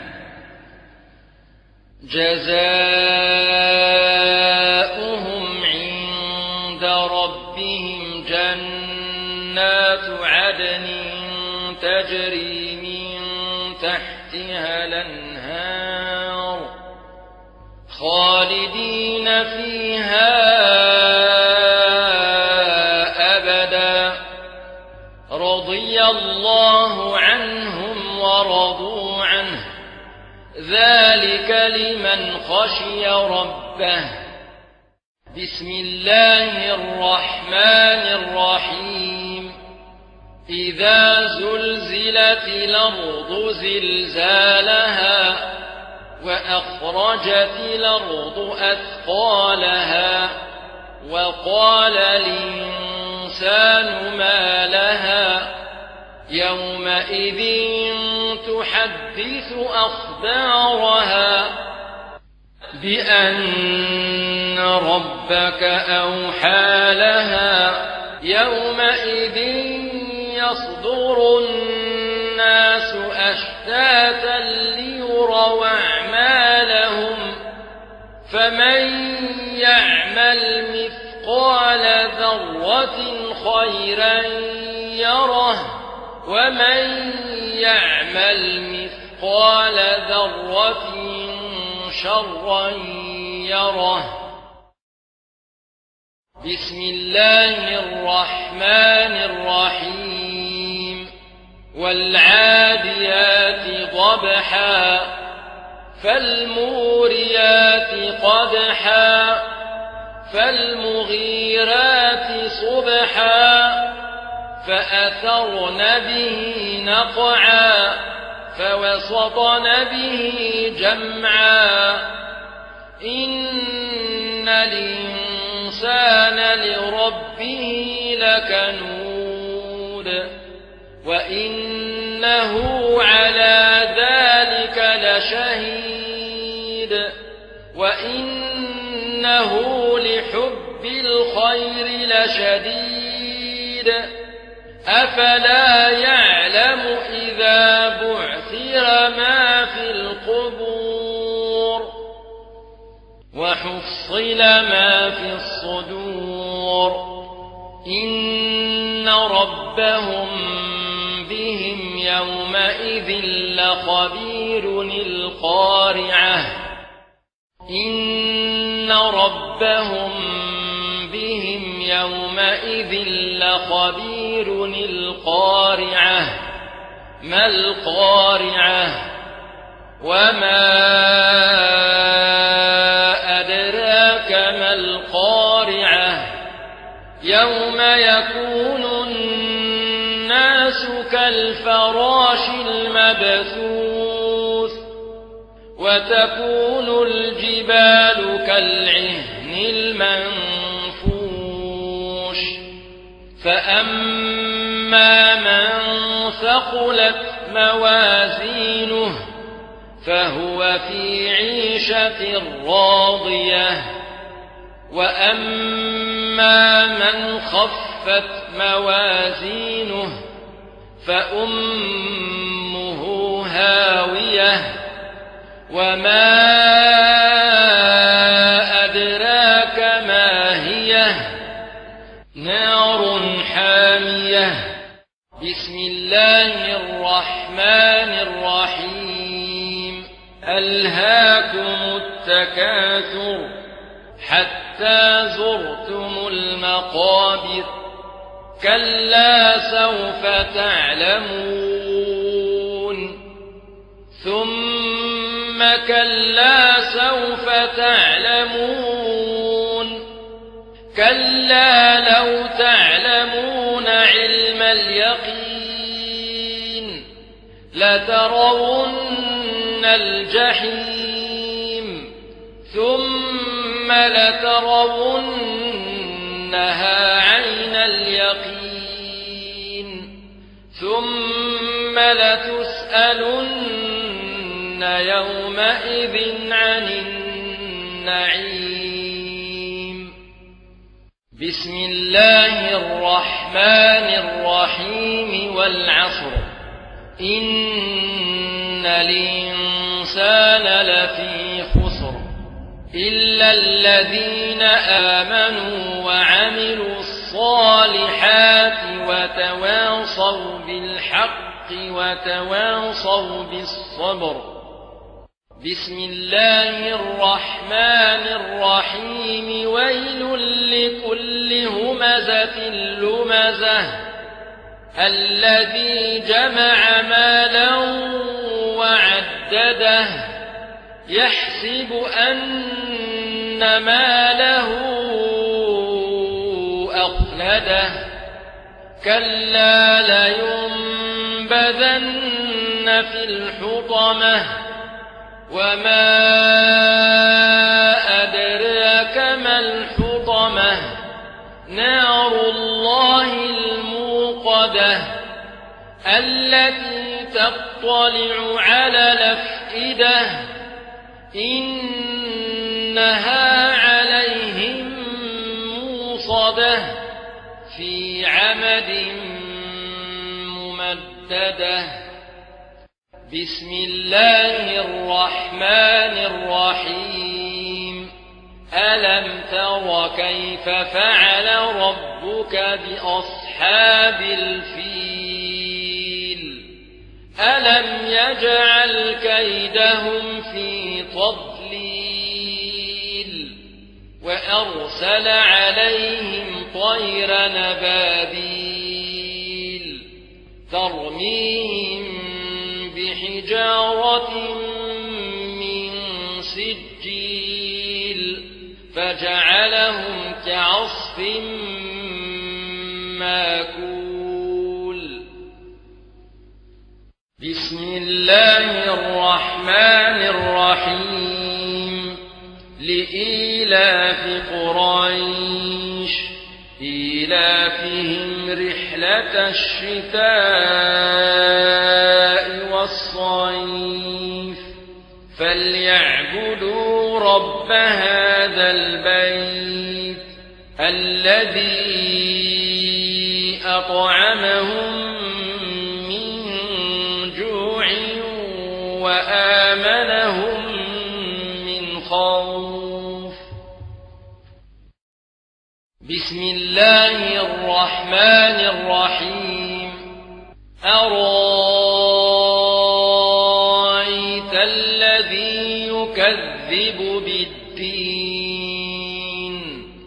جزاؤهم عند ربهم جنات عدن تجري من تحتها الأنهار خالدين فيها أبدا رضي الله عنهم ورضوا عنه ذلك لمن خشي ربه بسم الله الرحمن الرحيم إذا زلزلت الأرض زلزالها وأخرجت الأرض أثقالها وقال الإنسان ما لها يومئذ تحدث أخبارها بأن ربك أوحى لها يومئذ يصدر الناس أشتاتا ليروا أعمالهم فمن يعمل مثقال ذرة خيرا يره ومن يعمل مثقال ذرة شرا يره بسم الله الرحمن الرحيم والعاديات ضبحا فالموريات قدحا فالمغيرات صبحا فأثرن به نقعا فوسطن به جمعا إن الإنسان لربه لكنود وإنه على ذلك لشهيد وإنه لحب الخير لشديد أفلا يعلم إذا بعثر ما في القبور وحصل ما في الصدور إن ربهم بهم يومئذ لخبير القارعة إن ربهم بهم يومئذ لخبير القارعة ما القارعة وما أدراك ما القارعة يوم يكون الناس كالفراش المبثوث وتكون الجبال كالعهن المنفوش فأما من ثقلت موازينه فهو في عيشة راضية وأما من خفت موازينه فأمه هاوية وما أدراك ما هي نار حامية بسم الله الرحمن الرحيم ألهاكم التكاثر حتى زرتم المقابر كلا سوف تعلمون ثم كلا سوف تعلمون كلا لو تعلمون علم اليقين لترون الجحيم ثم لترونها عين اليقين ثم لتسألن يومئذ عن النعيم بسم الله الرحمن الرحيم والعصر إن الإنسان لفي خسر إلا الذين آمنوا وعملوا الصالحات وتواصوا بالحق وتواصوا بالصبر بسم الله الرحمن الرحيم ويل لكل همزة لمزة الذي جمع مالا وعدده يحسب أن ماله أخلده كلا لينبذن في الحطمة وما أدراك ما الحطمة نار الله الموقدة التي تطلع على الأفئدة إنها عليهم موصدة في عمد ممددة بسم الله الرحمن الرحيم ألم تر كيف فعل ربك بأصحاب الفيل ألم يجعل كيدهم في تضليل وأرسل عليهم طيرا نبابيل ترميهم بحجارة من فجعلهم كعصف ماكول. بسم الله الرحمن الرحيم. لإيلاف قريش إيلافهم رحلة الشتاء والصيف فليعبدوا رب هذا البيت الذي أطعمهم من جوع وآمنهم من خوف. بسم الله الرحمن الرحيم. أرأيت الذي يكذب بالدين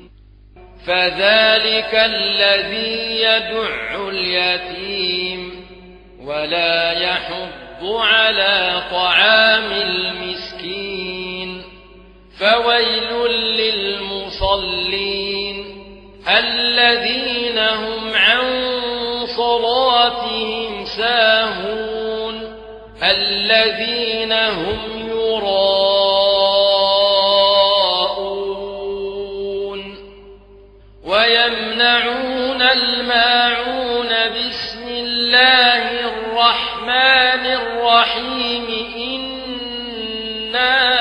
فذلك الذي يدع اليتيم ولا يحض على طعام المسكين فويل للمصلين الذين هم عن صلاتهم ساهون الذين هم يراءون ويمنعون الماعون. بسم الله الرحمن الرحيم. إنا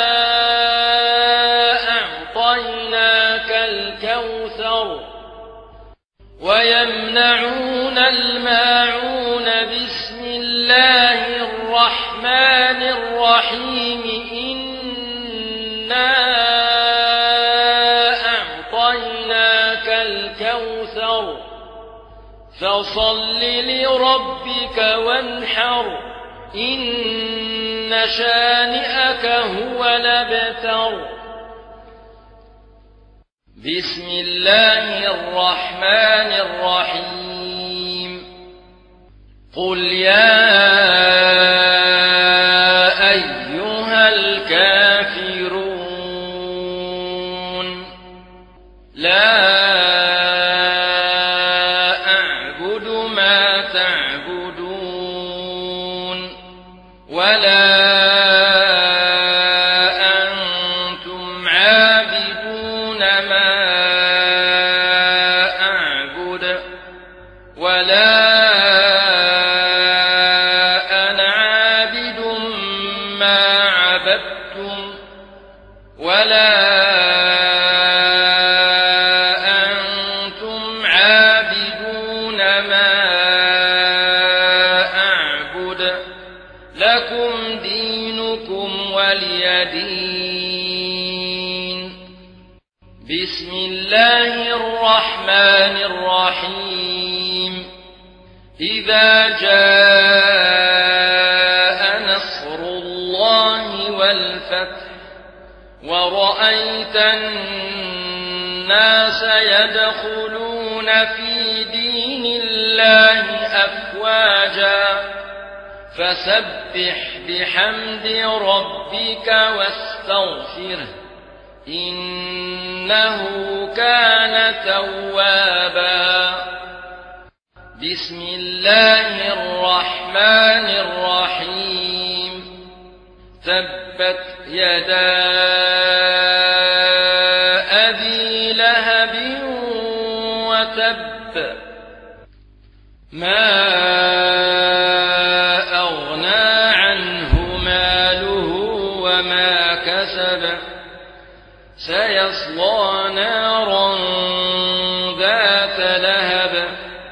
أعطيناك الكوثر. ويمنعون الماعون. بسم الله الرحمن الرحيم. إنا أعطيناك الكوثر فصل لربك وانحر إن شانئك هو الأبتر. بسم الله الرحمن الرحيم. قل يا أيها الكافرون لا أعبد ما تعبدون ولا أنتم عابدون ما أعبد ولا أنا عابد ما عبدتم ولا أنتم عابدون ما أعبد لكم دينكم ولي دين. بسم الله الرحمن الرحيم. إذا جاء نصر الله والفتح ورأيت الناس يدخلون في دين الله أفواجا فسبح بحمد ربك واستغفره إنه كان توابا. بسم الله الرحمن الرحيم. تبت يدا أبي لهب وتب ما أغنى عنه ماله وما كسب سيصلى نارا ذات لهب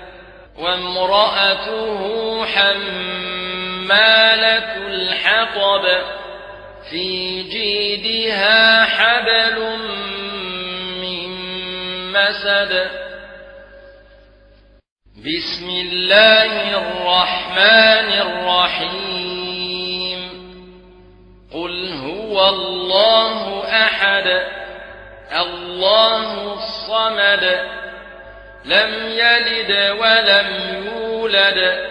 وامرأته حمالة الحطب في جيدها حبل من مسد. بسم الله الرحمن الرحيم. قل هو الله أحد الله الصمد لم يلد ولم يولد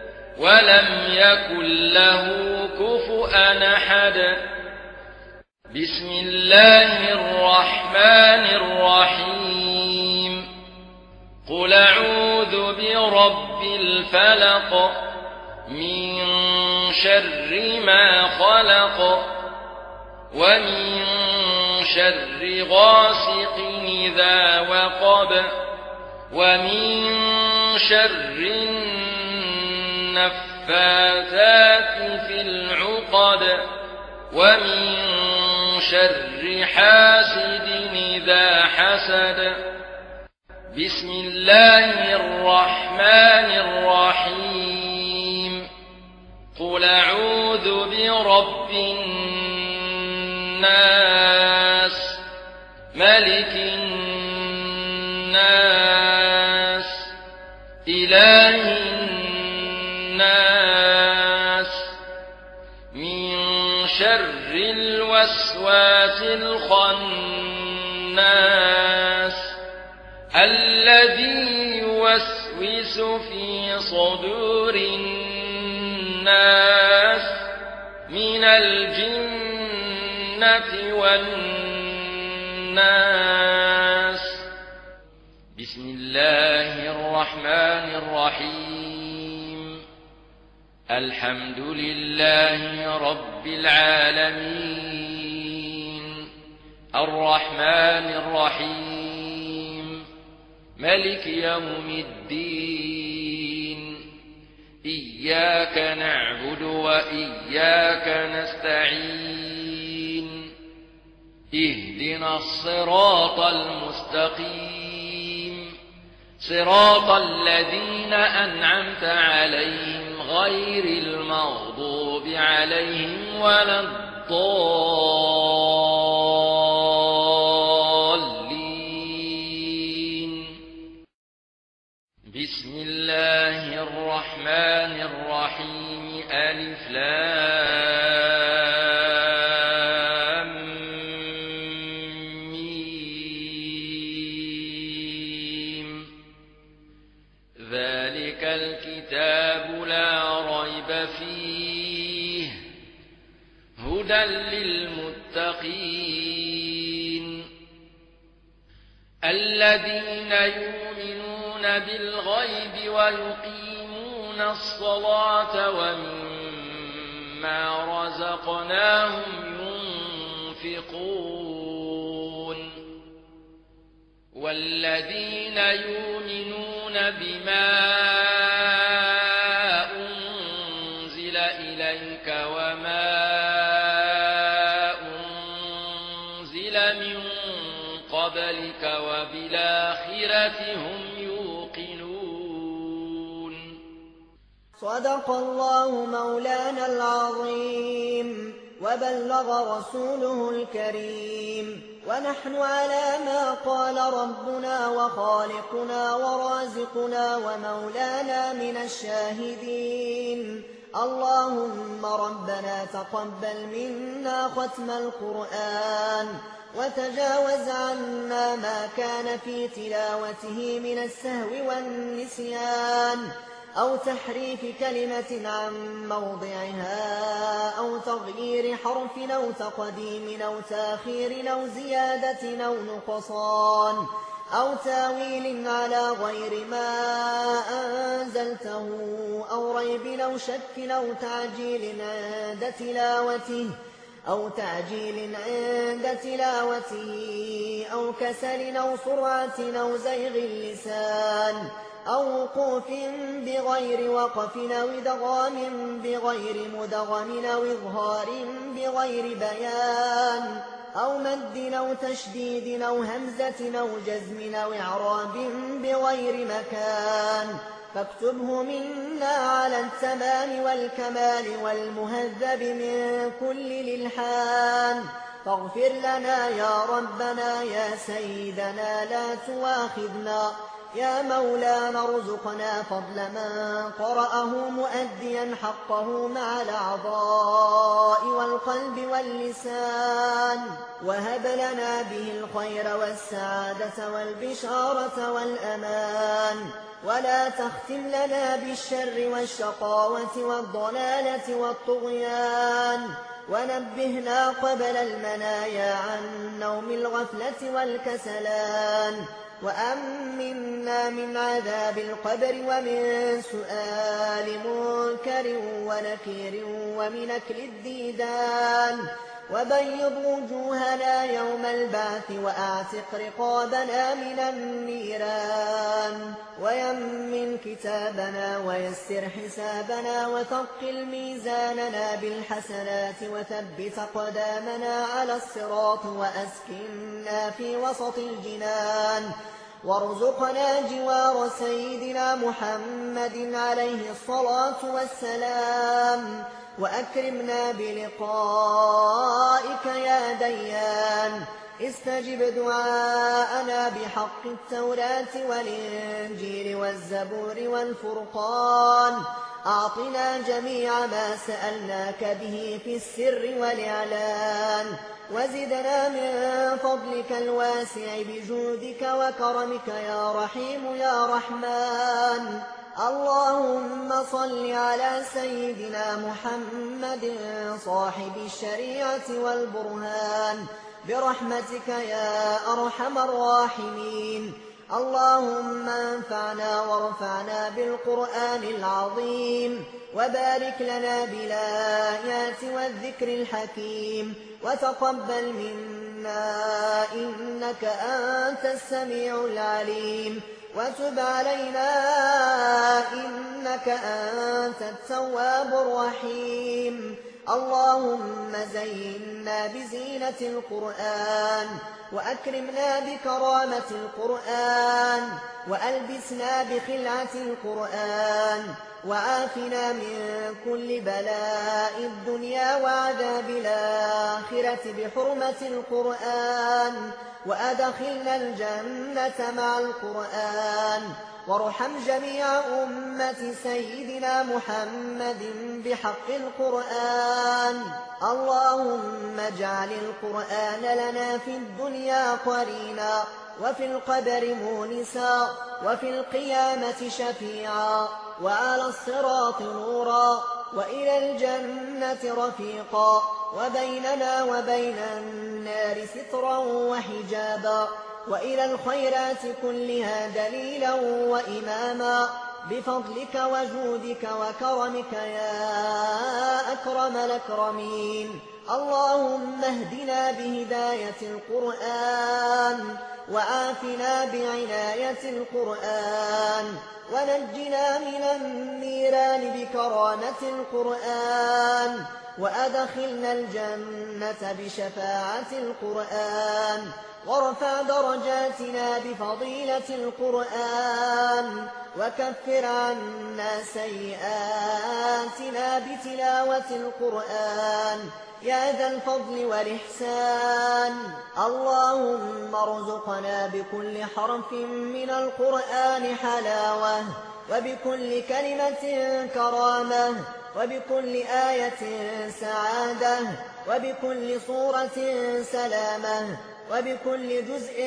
ولم يكن له كفؤا أحد. بسم الله الرحمن الرحيم قل أعوذ برب الفلق من شر ما خلق ومن شر غاسق إذا وقب ومن شر النفاثات في العقد ومن شر حاسد إذا حسد بسم الله الرحمن الرحيم قل أعوذ برب الناس ملك الناس إله الناس من شر الوسواس الخناس الذي يوسوس في صدور الناس من الجنة والناس بسم الله الرحمن الرحيم الحمد لله رب العالمين الرحمن الرحيم ملك يوم الدين إياك نعبد وإياك نستعين اهدنا الصراط المستقيم صراط الذين أنعمت عليهم غير المغضوب عليهم ولا الضالين بسم الله الرحمن الرحيم ألف لام ميم ذلك الكتاب لا ريب فيه هدى للمتقين الذين يؤمنون بالغيب ويقيمون الصلاة ومما رزقناهم ينفقون والذين يؤمنون بما أنزل إليك وما أنزل من قبلك وبالآخرة هم يوقنون صدق الله مولانا العظيم وبلغ رسوله الكريم ونحن على ما قال ربنا وخالقنا ورازقنا ومولانا من الشاهدين اللهم ربنا تقبل منا ختم القرآن وتجاوز عنا ما كان في تلاوته من السهو والنسيان أو تحريف كلمة عن موضعها أو تغيير حرف أو تقديم أو تاخير أو زيادة أو نقصان أو تاويل على غير ما أنزلته أو ريب أو شك أو تعجيل عند تلاوته أو كسل أو سرعة أو زيغ اللسان أو وقوف بغير وقف أو إدغام بغير مدغم أو إظهار بغير بيان أو مد أو تشديد أو همزة أو جزم أو إعراب بغير مكان فاكتبه منا على التمام والكمال والمهذب من كل للحان فاغفر لنا يا ربنا يا سيدنا لا تواخذنا يا مولانا ارزقنا فضل من قرأه مؤديا حقه مع الأعضاء والقلب واللسان وهب لنا به الخير والسعادة والبشارة والأمان ولا تختم لنا بالشر والشقاوة والضلالة والطغيان ونبهنا قبل المنايا عن نوم الغفلة والكسلان، وأمنا من عذاب القبر ومن سؤال منكر ونكير ومن أكل الديدان، وبيض وجوهنا يوم البعث وأعتق رقابنا من النيران، ويمن كتابنا ويسر حسابنا وثقل ميزاننا بالحسنات وثبت قدامنا على الصراط وأسكننا في وسط الجنان، وارزقنا جوار سيدنا محمد عليه الصلاة والسلام، وأكرمنا بلقائك يا ديان. استجب دعاءنا بحق التوراة والإنجيل والزبور والفرقان، أعطنا جميع ما سألناك به في السر والإعلان، وزدنا من فضلك الواسع بجودك وكرمك يا رحيم يا رحمن. اللهم صل على سيدنا محمد صاحب الشريعة والبرهان برحمتك يا أرحم الراحمين. اللهم انفعنا وارفعنا بالقرآن العظيم، وبارك لنا بالآيات والذكر الحكيم، وتقبل منا إنك أنت السميع العليم، وتب علينا إنك أنت التواب الرحيم. اللهم زينا بزينة القرآن، وأكرمنا بكرامة القرآن، وألبسنا بخلعة القرآن، وعافنا من كل بلاء الدنيا وعذاب الآخرة بحرمة القرآن، وأدخلنا الجنة مع القرآن، وارحم جميع أمة سيدنا محمد بحق القرآن. اللهم اجعل القرآن لنا في الدنيا قرينا، وفي القبر مونسا، وفي القيامة شفيعا، وعلى الصراط نورا، وإلى الجنة رفيقا، وبيننا وبين النار سترا وحجابا، وإلى الخيرات كلها دليلا وإماما، بفضلك وجودك وكرمك يا أكرم الأكرمين. اللهم اهدنا بهداية القرآن، وعافنا بعناية القرآن، ونجنا من النيران بكرامة القرآن، وأدخلنا الجنة بشفاعة القرآن، وارفع درجاتنا بفضيلة القرآن، وكفر عنا سيئاتنا بتلاوة القرآن يا ذا الفضل والإحسان. اللهم ارزقنا بكل حرف من القرآن حلاوة، وبكل كلمة كرامة، وبكل آية سعادة، وبكل صورة سلامة، وبكل جزء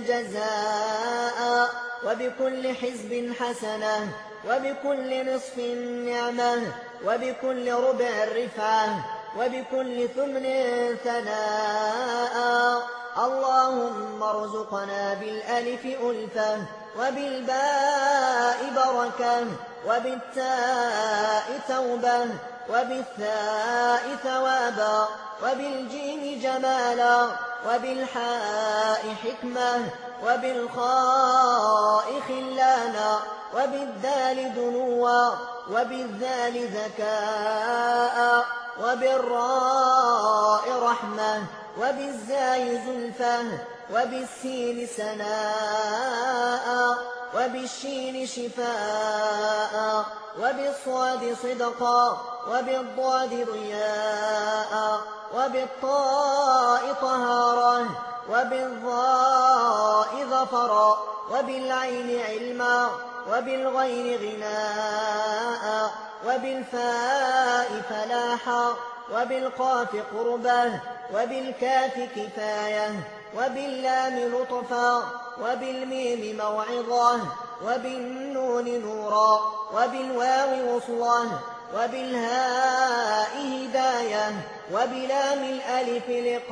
جزاء، وبكل حزب حسنة، وبكل نصف نعمة، وبكل ربع رفعة، وبكل ثمن ثناء. اللهم ارزقنا بالألف ألفة، وبالباء بركة، وبالتاء توبة، وبالثاء ثوابا، وبالجيم جمالا، وبالحاء حكمة، وبالخاء خلانا، وبالدال دنوا، وبالذال ذكاء، وبالراء رحمة، وبالزاي زلفة، وبالسين سناء، وبالشين شفاء، وبالصاد صدقا، وبالضاد ضياء، وبالطاء طهارة، وبالظاء ظفرا، وبالعين علما، وبالغين غناء، وبالفاء فلاحا، وبالقاف قربة، وبالكاف كفاية، وباللام لطفا، وبالميم موعظة، وبالنون نورا، وبالواو وصلة، وبالهاء هداية وبلام الألف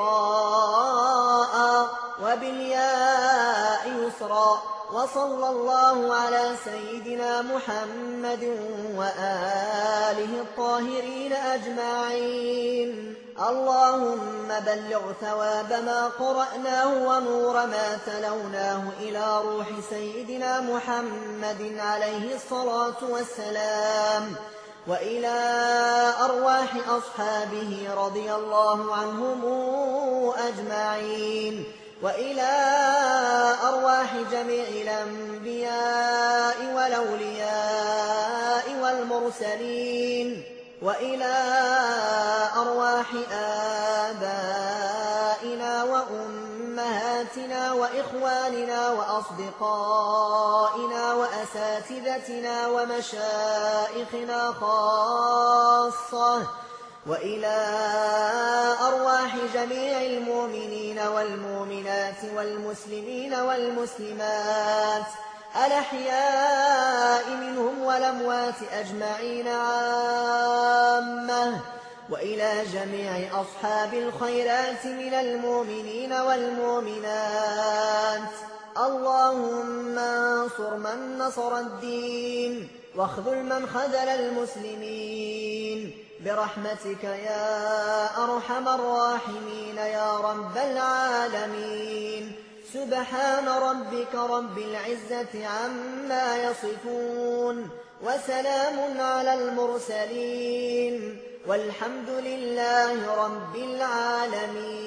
لقاء وبالياء يسرا. وصلى الله على سيدنا محمد وآله الطاهرين أجمعين. اللهم بلغ ثواب ما قرأناه ونور ما تلوناه إلى روح سيدنا محمد عليه الصلاة والسلام، وإلى أرواح أصحابه رضي الله عنهم أجمعين، وإلى أرواح جميع الأنبياء والأولياء والمرسلين، وإلى أرواح آبائنا وأمهاتنا وإخواننا وأصدقائنا وأساتذتنا ومشائخنا خاصة، وإلى أرواح جميع المؤمنين والمؤمنات والمسلمين والمسلمات الأحياء منهم والأموات أجمعين عامة، وإلى جميع أصحاب الخيرات من المؤمنين والمؤمنات. اللهم انصر من نصر الدين واخذل من خذل المسلمين برحمتك يا أرحم الراحمين يا رب العالمين. سبحان ربك رب العزة عما يصفون، وسلام على المرسلين، والحمد لله رب العالمين.